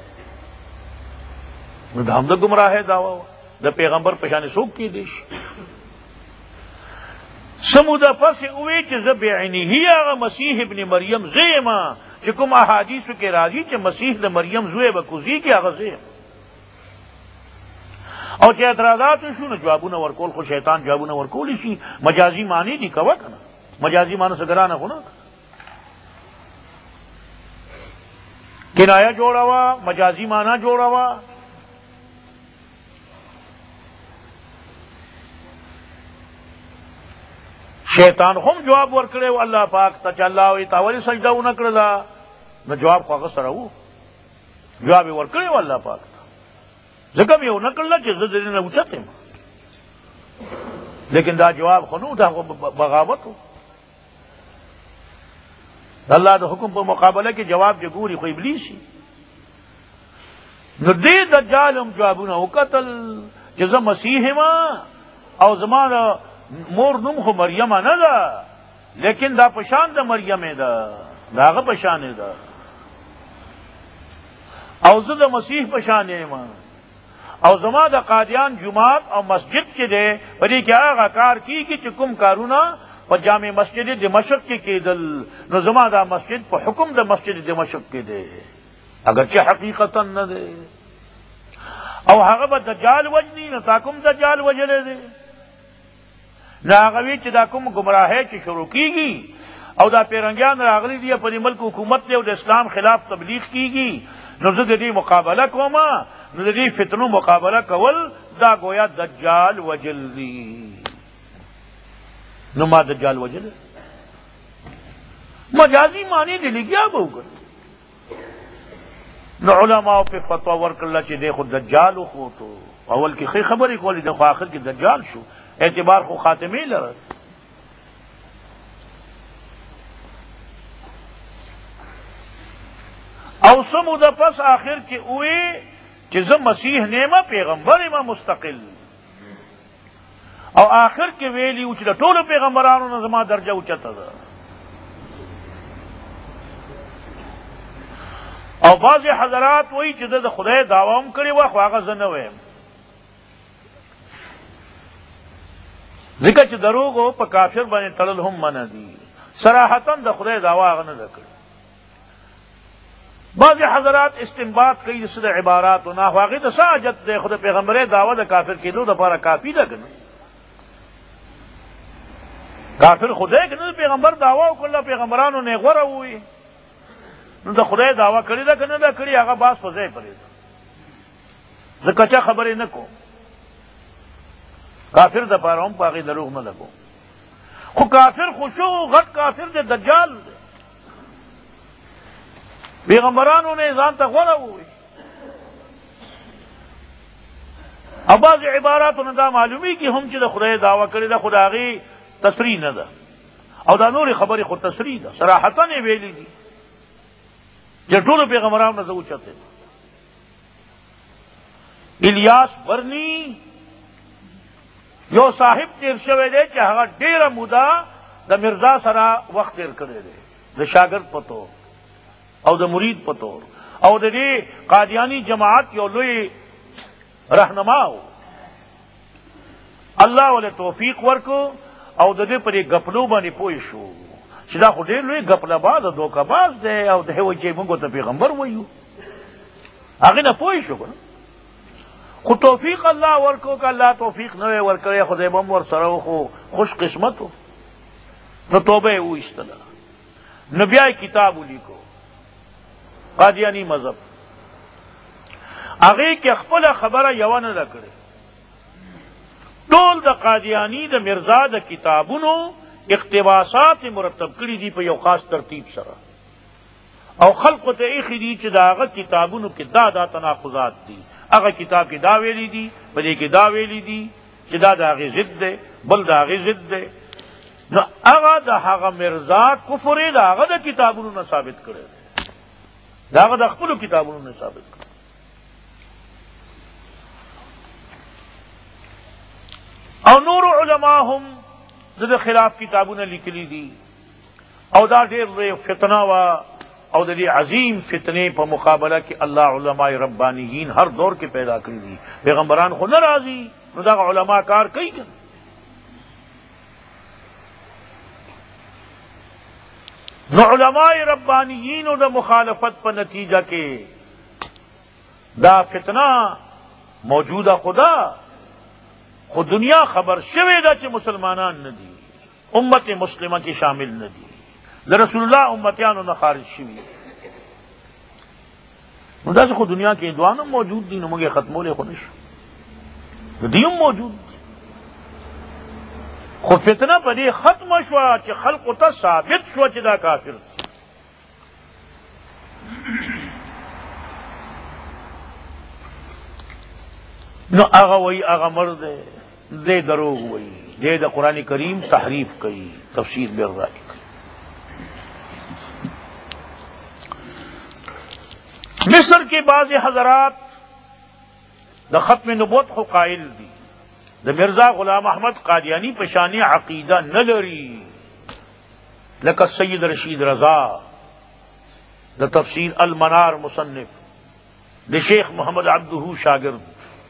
نو د هم د ګمراهۍ دعوه وه د پیغمبر په شانې څوک کېدی شي څه موده پسې ووی چې زه بعینه هغه مسیح ابن مریم زه یم چې کوم احادیثو کې راځي چې مسیح د مریم زوی به کوزیږي هغه زه یم او چې اعتراضات شو نو جوابونه ورکول خو شیطان جوابونه ورکولی شي مجازي معنی دي کوه که نه مجازي معنی څه ګرانه خو نه کنایه جوړوه مجازي معنی جوړوه شیطان هم جواب ورکړی و الله پاک ته چې الله وایي تا ولې سجده ونه کړله نو جواب خو هغه سره و جواب یې ورکړی و الله پاک ته ځکه مې یې ونه کړله چې زه د دې نه اوچت یم لیکن دا جواب خو نه و دا خو بغاوت و د الله د حکم په مقابله کې جواب چې ګوري خو ابلیسي نو دې دجال هم جوابونه وکتل چې زه مسیح یم او زما د مور نوم خو مریمه نه ده لیکن دا پشان د مریمې ده د هغه پشانې ده او زه د مسیح پشانې یم او زما د قادیان جماعت او مسجد چې دی په دې کې هغه کار کېږي چې کوم کارونه په جامع مسجد دمشق کې کېدل نو زما دا مسجد په حکم د مسجد دمشق کې دی اگرچه حقیقتا نه دی او هغه به دجال وجني نو تا کوم دجال وجلی دی نو هغه وی چې دا کوم ګمراهۍ چې شروع کېږي او دا پیرنګیان راغلي دي په دې ملک حکومت دی او د اسلام خلاف تبلیغ کېږي نو زه د دې مقابله کوم نو د دې فتنو مقابله کول دا گویا دجال وجل دی نو ما دجال وجل مجازي معنی دی لګیا به وکړ نو علماء په فتوا ورکړله چې دی خو دجال خو تو اول کې ښې خبرې کولې د خو آخر کې دجال شو اعتبار خو خاتمه لري او سمو د پس آخر کې وې چې زه مسیح نیمه پیغمبر یم مستقل او آخر کې ویلی و چې د ټولو پیغمبرانو نه زما درجه اوچته ده او بعضې حضرات وایي چې د خدای دعوه هم کړې وه خو هغه زه نه ویم ځکه چې دروغو په کافر باندې تړل هم منع دي صراحتا د خدای دعوه هغه نه ده کړې بعضې حضرات استنباط کوي د څه د عباراتو نه خو هغې ته څه حاجت دی خو د پیغمبرۍ دعوه د کافر کېدو دپاره کافي ده که نه کافر خدای که نه د پیغمبر دعوه وکړله پیغمبرانو نه یې غوره ووایي نو د خدای دعوه کړې ده که نه ده کړې هغه باس په ځای پرېږده زه کچه خبرې نه کوم کافر دپاره هم په هغې دروغ نه لګوم خو کافر خو شو غټ کافر دی دجال دی پیغمبرانو نه ځان ته غوره ووایي او بعضې عباراتو نه دا معلومیږي هم چې د خدای دعوه کړې ده خو د هغې تصریح نه ده او دا نورې خبرې خو تصریح ده صراحتا یې ویلي دي چې ټولو پیغمبرانو نه زه اوچت یم. الیاس برني یو صاحب تیر شوی دی چې هغه ډېره موده د مرزا سره وخت تیر کړی دی، د شاګرد په طور او د مرید په طور، او د دې قادیانی جماعت یو لوی رهنما و. الله ولې توفیق ورکو او د دې پرې غپلو باندې پوه شو چې دا خو ډېر لوی غپلهباز او دوکهباز دی، او د هغوی چې موږ ته پیغمبر وایو هغې نه پوه شو. خو توفیق الله ورکو که الله توفیق نه وی ورکړی خدای به هم ورسره و، خو خوش قسمت و. نو توبه یې وایستله، نو بیا یې کتاب ولیکو قادیانی مذهب. هغې کې خپله خبره یوه نه ده کړې، ټول د قادیانی د مرزا د کتابونو اقتباسات مرتب کړي دي په یو خاص ترتیب سره، او خلقو ته ایښي دي چې د هغه کتابونو کې دا تناقضات دي، هغه کتاب کې دا ویلي دي، په دې کې دا ویلي دي چې دا د هغې ضد دی، بل د هغې ضد دی. نو هغه د هغه مرزا کفر یې د هغه د کتابونو نه ثابت کړی دی، د هغه د خپلو کتابونو نه ثابت کړی. او نور علما هم د خلاف کتابونه لیکلي دي، او دا ډېر لوی فتنه وه، او د دې عظیم فتنې په مقابله کې الله علماء ربانیین هر دور کې پیدا کړي دي. پیغمبران خو نه راځي، نو دغه علما کار کوي که نو علماء ربانیینو د مخالفت په نتیجه کې دا فتنه موجوده خدا خو دنیا خبر شوی ده چې مسلمانان نه دي، امت مسلمه کې شامل نه دي، د رسول الله امتیانو نه خارج شوي. نو داسې خو دنیا کې هندوان هم موجود دي، نو موږ یې ختمولی خو نه شو، نو دی هم موجود دي. خو فتنه په دې ختمه شوه چې خلقو ته ثابت شوه چې دا کافر دی. نو هغه وایي هغه مړ دی، دی دروغ وایي، دی د قرآن کریم تحریف کوي، تفسیر بالرأی کوي. مصر کے بعض حضرات د ختم نبوت خو قائل دی، د مرزا غلام احمد قادیانی پشانی عقیدہ نه لري، لکه سید رشید رضا د تفسیر المنار مصنف، د شیخ محمد عبدہو شاگرد،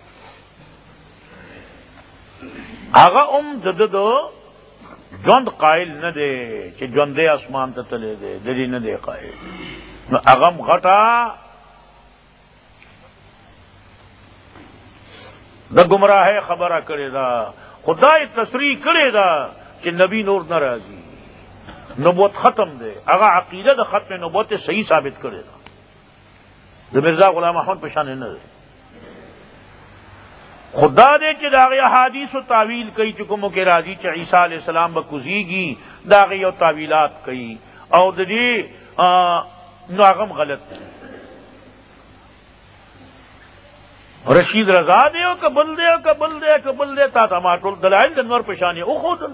هغه د ژوند قائل نه دی چې ژوندی اسمان ته تللی دی، د دې نه دی قائل. نو هغه هم غټه د گمراهۍ خبره کړې ده، خدای تصریح کړې ده چې نبی نور نه راځي، نبوت ختم دی. هغه عقیده د ختم نبوت صحیح ثابت کړې ده، د مرزا غلام احمد په شان نه ده. خدا دې چې د هغې احادیثو تعویل کوي چې کومو کې راځي چې عیسی علیہ السلام به کوزیږي، د هغې یو تعویلات کوي، او د دې نو هغه هم غلط دی. رشید رضا دی او کبل دی او کبل دی کبل دی، تا ته ما ټول دلایل د نور په شان یې وښودل.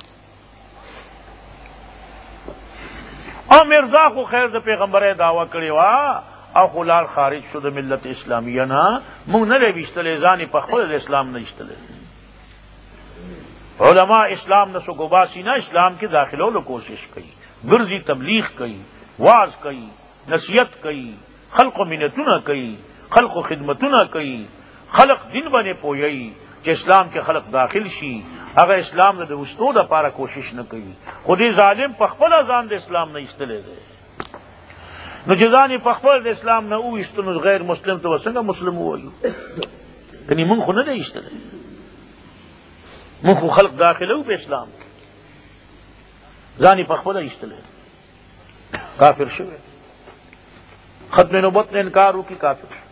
او مرزا خو خیر د پیغمبرۍ دعوه کړې وه، او خو لار خارج شو د ملت اسلامیه نه، موږ نه دی ویشتلی، ځان یې په خپله د اسلام نه ایستلی. علما اسلام نه څوک وباسي نه، اسلام کې داخلولو کوشش کوي، ګرځي تبلیغ کوي، واعظ کوي، نصیحت کوي، خلقو منتونه کوي، خلقو خدمتونه کوي، خلق دین باندې پوهیږي چې اسلام کې خلق داخل شي. هغه اسلام نه د وستو دپاره کوشش نه کوي، خو دې ظالم په خپله ځان د اسلام نه ایستلی دی. نو چې ځان یې په خپل د اسلام نه وویستو، نو غیر مسلم ته به څنګه مسلم ووایو؟ کنی مونږ خو نه دی ایستلی، مونږ خو خلق داخلو په اسلام کې، ځان یې په خپله ایستلی، کافر شوی، ختم نبوت نه انکار وکړي کافر شو.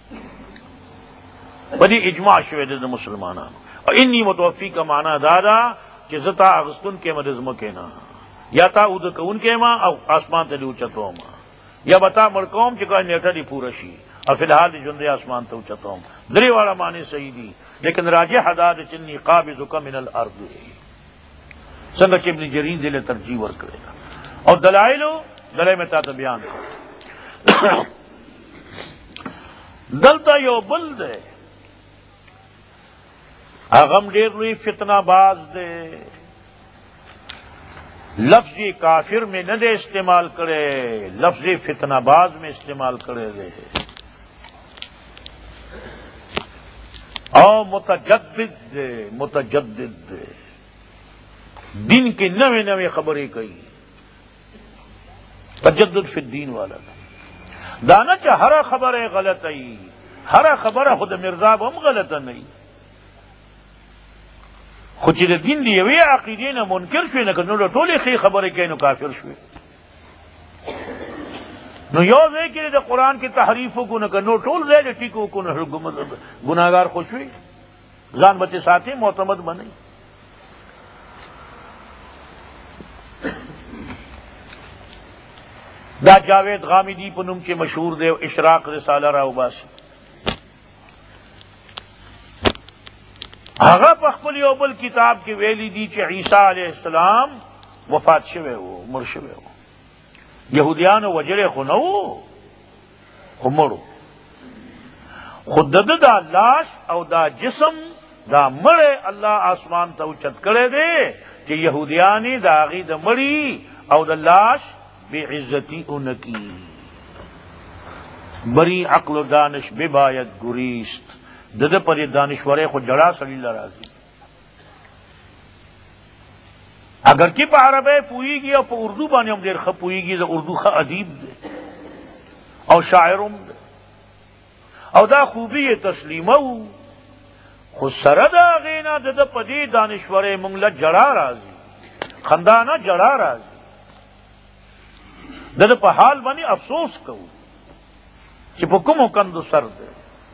په دې اجماع شوی دی د مسلمانانو. او انی متوفی کا معنی دا ده چې زه تا اغستون کې د ځمکې نه، یا تا اوده کوونکی ما او آسمان ته دې اوچتوم، یا بتا مړ کوم چې کوم نیټه دې پوره شي، او فی الحال دې ژوندی آسمان ته اوچتوم. درې واړه معنی صحیح دي، لیکن راجح دا ده چې انی قابضک من الارض، څنګه چې ابن جریر دې له ترجیح ورکړی. او دلایل مې تا ته بیان کړ. دلتا یو بل دے اغم ډیر لوی فتنہ باز دے لفظ کافر میں نہ دے استعمال کرے لفظ فتنہ باز میں استعمال کرے دے اور متجدد دے دین کی نوے نوے خبریں کئی تجدد فی الدین والا دانا چا ہر خبر ہے غلط ای ہر خبر خود مرزا ہم غلط نہیں خود چې د دین دی یوې عقیدې نه منکر شوې نه که نو ټولې ښې خبرې کوي نو کافر شوې نو یو ځای کې د قرآن کې تحریف وکړو نه که نو ټول ځای د ټیکو وکړو نو ګناهګار خو شوې ځان بچې ساتي معتمد بنئ دا جاوید غامدی په نوم چې مشهور دی اشراق رساله راوباسي هغه په خپل یو بل کتاب کې ویلي دي چې عیسی علیه السلام وفات شوی و مړ شوی و یهودیانو وجلې خو نه و خو مړو خود د دا لاش او دا جسم دا مړی الله آسمان ته اوچت کړی دی چې یهودیانی د هغې د مړي او د لاش بے عزتی انکی بری عقل و دانش بباید گریست دد پر دانشورے خود جڑا صلی اللہ راضی اگر کی پا عربے پوئی گی اور پا اردو بانے ہم دیر خب پوئی گی دا اردو خا ادیب دے او شاعرم دے او دا خوبی تسلیمو خود سرد آغینا دد پدی دانشورے منگلہ جڑا راضی خندانہ جڑا راضی دد په حال باندې افسوس کوو چې په کومو کندو سر دی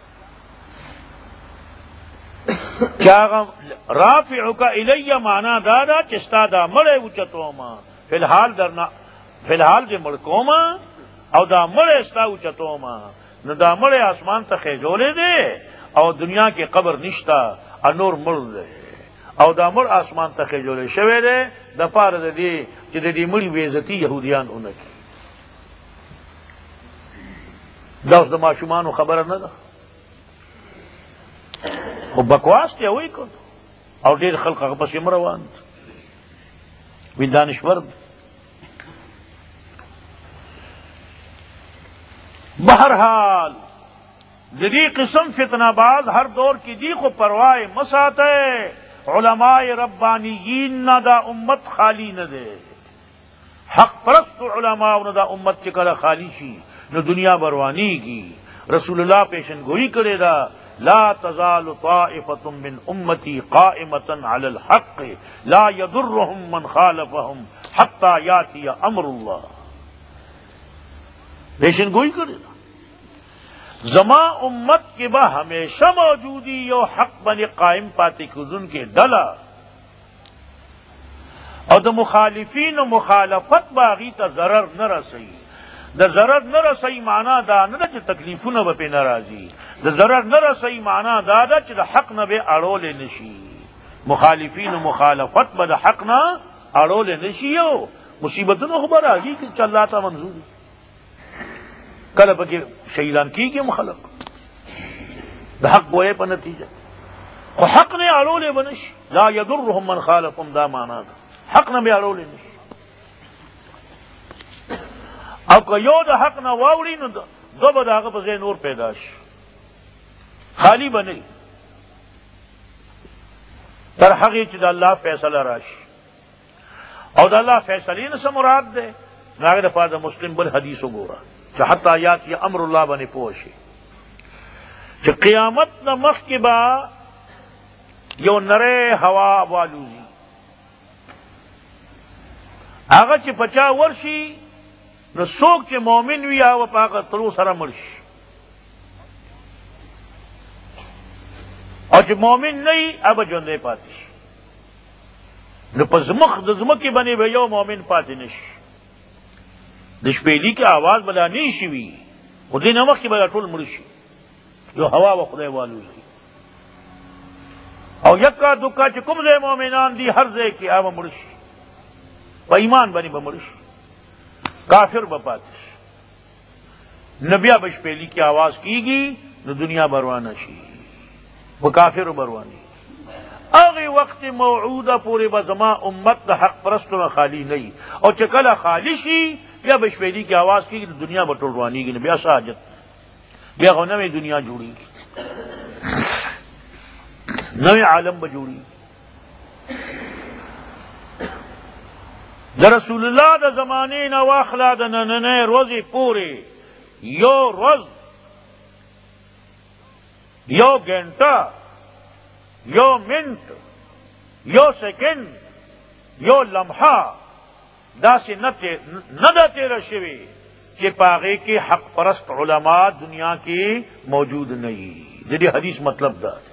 کیا رافعک الی معنا دادا چې ستا دا مړی اوچتوما فی الحال دې مړ کوما او دا مړی ستا اوچتوما نو دا مړی آسمان ته خیژولی دی او دنیا کې قبر نشتا نور مړ دی او دا مړ آسمان ته خیژولی شوی دی د پاره د دې چې د دې مړي بې عزتي یهودیان ونکړي دا اوس د ماشومانو خبره نه ده خو بکواس دی وایي که او ډېر خلک هغه پسې روان دي وی دانشور دی بہرحال د دې قسم فتنہ باز ہر دور کی دی خو پرواہ مساتے علماء ربانیین نہ دا امت خالی نہ دے حق پرست علماء نہ دا امت چکر خالی شی نو دنیا بروانی کی رسول اللہ پیشن گوئی کرے دا لا تزال طائفة من امتی قائمة على الحق لا يضرهم من خالفهم حتى یاتی امر اللہ پیشن گوئی کرے دا زما امت کے با ہمیشہ موجودی یو حق بن قائم پاتی کزن کے ڈلا اور دا مخالفین و مخالفت باغی تا ضرر نہ رسئی دا ضرر نہ رسئی مانا دا نہ چ تکلیفوں نہ بپے ناراضی دا ضرر نہ رسئی مانا دا دا چ حق نہ بے اڑولے نشی مخالفین و مخالفت بد حق نہ اڑولے نشیو مصیبت نہ خبر آگی کہ چل رہا تھا منظور کل پکے شہیدان کی کہ مخلق دا حق گوئے پا نتیجہ خو حق نے اڑولے بنش لا یضرهم من خالفهم دا مانا دا حق نہ بے اڑولے نشی اب که یو دا حق نہ واوڑی نو دو با دا حق پا نور پیداش خالی بنی تر حقی چی دا اللہ فیصلہ راش او دا اللہ فیصلین سے مراد دے ناغی دا پا دا مسلم بل حدیثو گورا چی حتی یاتی امر اللہ بنی پوشی چی قیامت نمخ کی با یو نرے ہوا والوزی آغا چی پچا ورشی نو سوک چی مومن وی آو پاکا تلو سرا مرشی اور چی مومن نئی اب جوندے پاتیش نو پا زمکی بنی بے یو مومن پاتی نش دشپیلی کی آواز بلا نیشی وی خودی نمکی بلا طول مرشی جو ہوا و خدای والوزی او یکا دکا چی کم زی مومنان دی ہر زی کی آو مرشی و ایمان بنی بمرشی کافر بپاتش نبیا بشپیلی کی آواز کی گی نو دنیا بروانہ شی وہ کافر بروانی اگے وقت موعودہ پورے بزما امت دا حق پرست نہ خالی نہیں اور چکلا خالی شی یا بشپیلی کی آواز کی گی تو دنیا بٹوروانی گی نبیا ساجت بیا غو نویں دنیا جوڑی گی نویں عالم بجوڑی دا رسول اللہ دا زمانے نہ واخلا دا ننے روزی پورے یو روز یو گھنٹہ یو منٹ یو سیکنڈ یو لمحہ دا سے نہ دا تیرا شوی کہ پاغے کے حق پرست علماء دنیا کے موجود نہیں جدی حدیث مطلب دا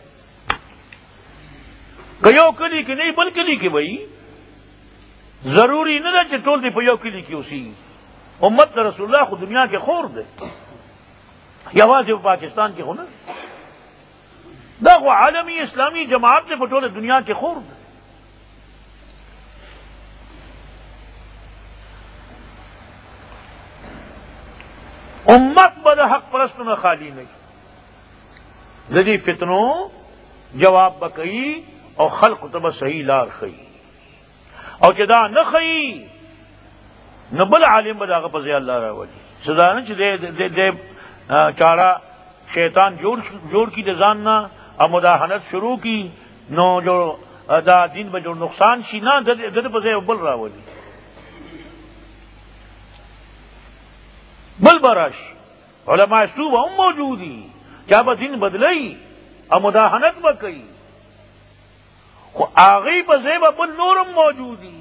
کیو کلی کی نہیں بل کلی کی بھائی ضروری نہ دا ٹول دی پیو کلی کی اسی امت رسول اللہ خود دنیا کے خور دے یہ آواز پاکستان کے ہونا دا وہ عالمی اسلامی جماعت نے پٹول دنیا کے خور دے امت بد حق پرست میں خالی نہیں جدی فتنوں جواب بکئی اور خلق تب صحیح لار خئی اور جدا نہ خئی نہ بل عالم بدا پزے اللہ راولی سزا دے چارہ شیطان جوڑ کی جزاننا اور مداحنت شروع کی نو جو دا دین بجو نقصان شی نہ دد پزے بل راولی بل برش علماء صوبہ ہم موجودی کیا با دین بدلئی اور مداحنت بکئی آگئی پزے بل نورم موجودی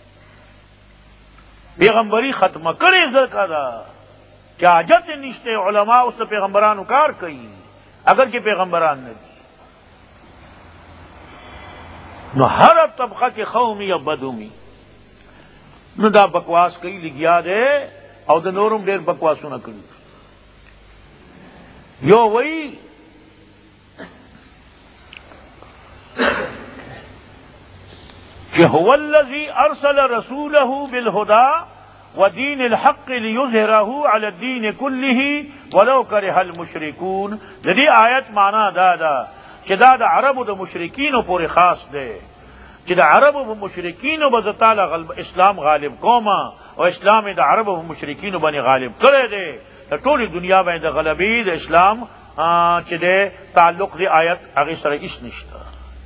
پیغمبری ختم کرے زرکا دا کیا جت نشتے علماء اس نے پیغمبران کار کئی اگر کہ پیغمبران نے دی نو ہر طبقہ کے قومی یا بدومی نو دا بکواس کئی لگیا دے او دا نورم دیر بکواسو نہ کری یو وہی کہ هو الذی ارسل رسولہ بالہدى ودین الحق لیظہرہ علی الدین کلہ ولو کرہ المشرکون جدی آیت معنی دادا کہ دا عرب و دا مشرکین و پورے خاص دے کہ دا عرب و مشرکین و بزتال اسلام غالب قوما اور اسلام دا عرب و مشرکین و بنی غالب کرے دے دا ٹولی دنیا میں دا غلبی دا اسلام چی دے تعلق دی آیت اگی سر اس نشتا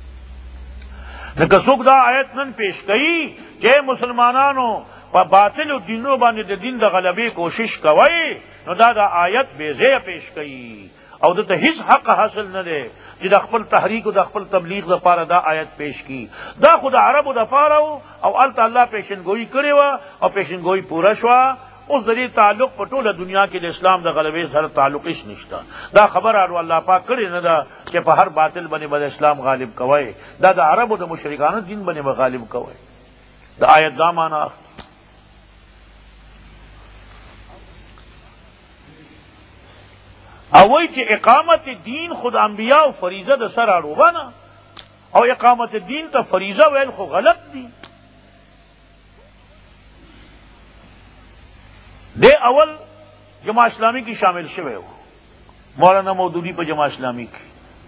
نکسوک دا آیت نن پیش کئی کہ مسلمانانو باطل و دینو باندې د دین د غلبې کوشش کوي نو دا آیت بے ځای پیش کړي او دته هیڅ حق حاصل نه دی چې د خپل تحریک او د خپل تبلیغ لپاره دا آیت پیش کړي دا خود عربو د پاره او الله پیشنګوئی کړي وا او پیشنګوئی پورا شو اوس د دې تعلق په ټوله دنیا کې د اسلام د غلبې سره تعلق هیڅ نشته دا خبر اړو الله پاک کړي نه دا چې په هر باطل باندې بد اسلام غالب کوي دا د عربو د مشرکانو دین باندې غالب کوي دا آیت دا معنا اوئی چې اقامت دین خود انبیاء و فریضه د سر اړوبانا او اقامت دین ته فریضه ویل خو غلط دی دے اول جماع اسلامی کی شامل شوه ہو مولانا مودودی په جماع اسلامی کی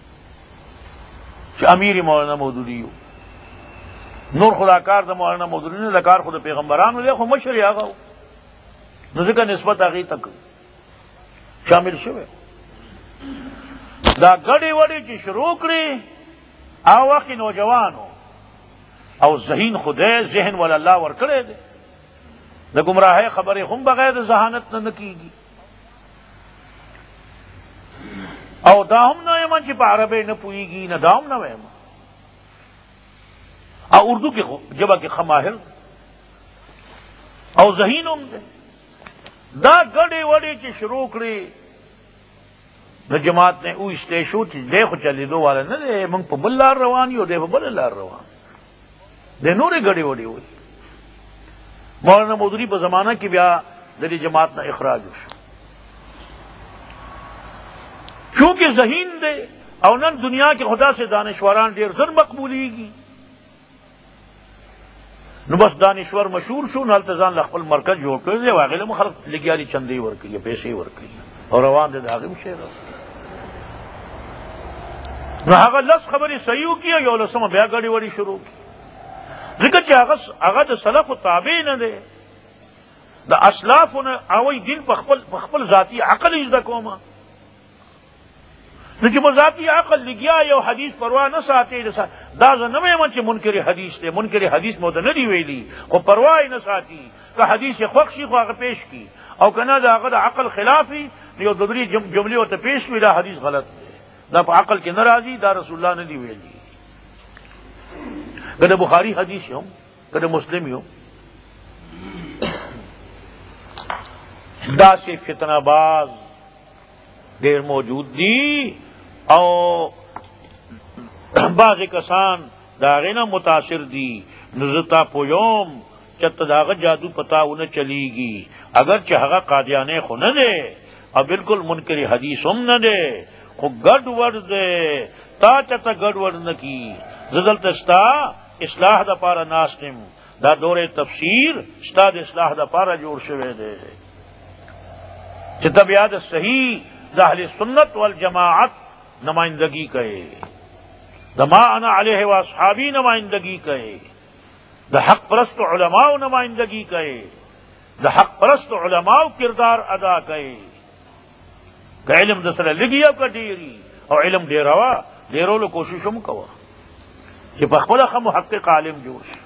چې امیر مولانا مودودی ہو نور خداکار د مولانا مودودی نه لکار خود پیغمبرانو له خو مشر یاغو نو ځکه نسبت هغه تک شامل شوه دا گڑی وڑی کی شروع کری آوا کی نوجوانوں او ذہین خدے ذہن والا اللہ ور کرے دے دا گمراہ خبریں ہم بغیر ذہانت نہ کی گی او داہم نہ ایمان چی پا عربی نہ پوئی گی نہ داہم نہ ایمان او اردو کی جبا کی خماہر او ذہین ہم دے دا گڑی وڑی کی شروع کری نو جماعت نے او اسٹیشو دیکھو چلی دو والا نہ دے منگ پا بل لار روانی ہو دے پا بل لار روان دے نوری گڑی وڑی ہوئی مولانا مودودی پا زمانہ کی بیا دلی جماعت نہ اخراج ہو چونکہ ذہین دے او نن دنیا کے خدا سے دانشوران دیر زر مقبولی گی نو بس دانشور مشہور شو نالتزان لخپل مرکز جوڑ کر دے واقعی لما خلق لگیالی چندی ورکری پیسے ورکری اور روان دے داغم شیر نو هغه لس خبرې صحیح کی یو لسمه بیا غړي وړي شروع کی ځکه چې هغه د سلف تابع نه دی د اسلافونه اوی دین په خپل ذاتی عقل یې د کومه نو چې ذاتی عقل لګیا یو حدیث پروا نه ساتي دا زنه مې چې منکر حدیث دی منکر حدیث مو نه دی ویلي خو پروا نه ساتي که حدیث خوښ شي خو هغه پیش کی او کنه دا هغه د عقل خلافي یو دوبري جملې او ته پیش وی دا حدیث غلط دی دا په عقل کې ناراضي دا رسول الله نه دی ویلي کله بخاری حدیث یو کله مسلم یو دا سے فتنہ باز دیر موجود دی او بعض کسان داغینا متاثر دی نزتا پویوم چت داغ جادو پتا انہیں چلی گی اگر چہگا قادیانے خو نہ دے اور بالکل منکر حدیث ہم نہ دے خو گڈ ور دے تا چتا گڈ ور نہ کی زدل تستا اصلاح دا پارا ناستم دا دور تفسیر استاد اصلاح دا پارا جوڑ شوے دے چتب یاد صحیح دا اہل سنت والجماعت نمائندگی کہے دا ما انا علیہ واصحابی نمائندگی کہے دا حق پرست علماء نمائندگی کہے دا حق پرست علماء کردار ادا کہے کہ علم دسر لگیا کا ڈیری اور علم ڈیروا ڈیرولو کوششم کوا کہ پخبلا خم محقق عالم جوش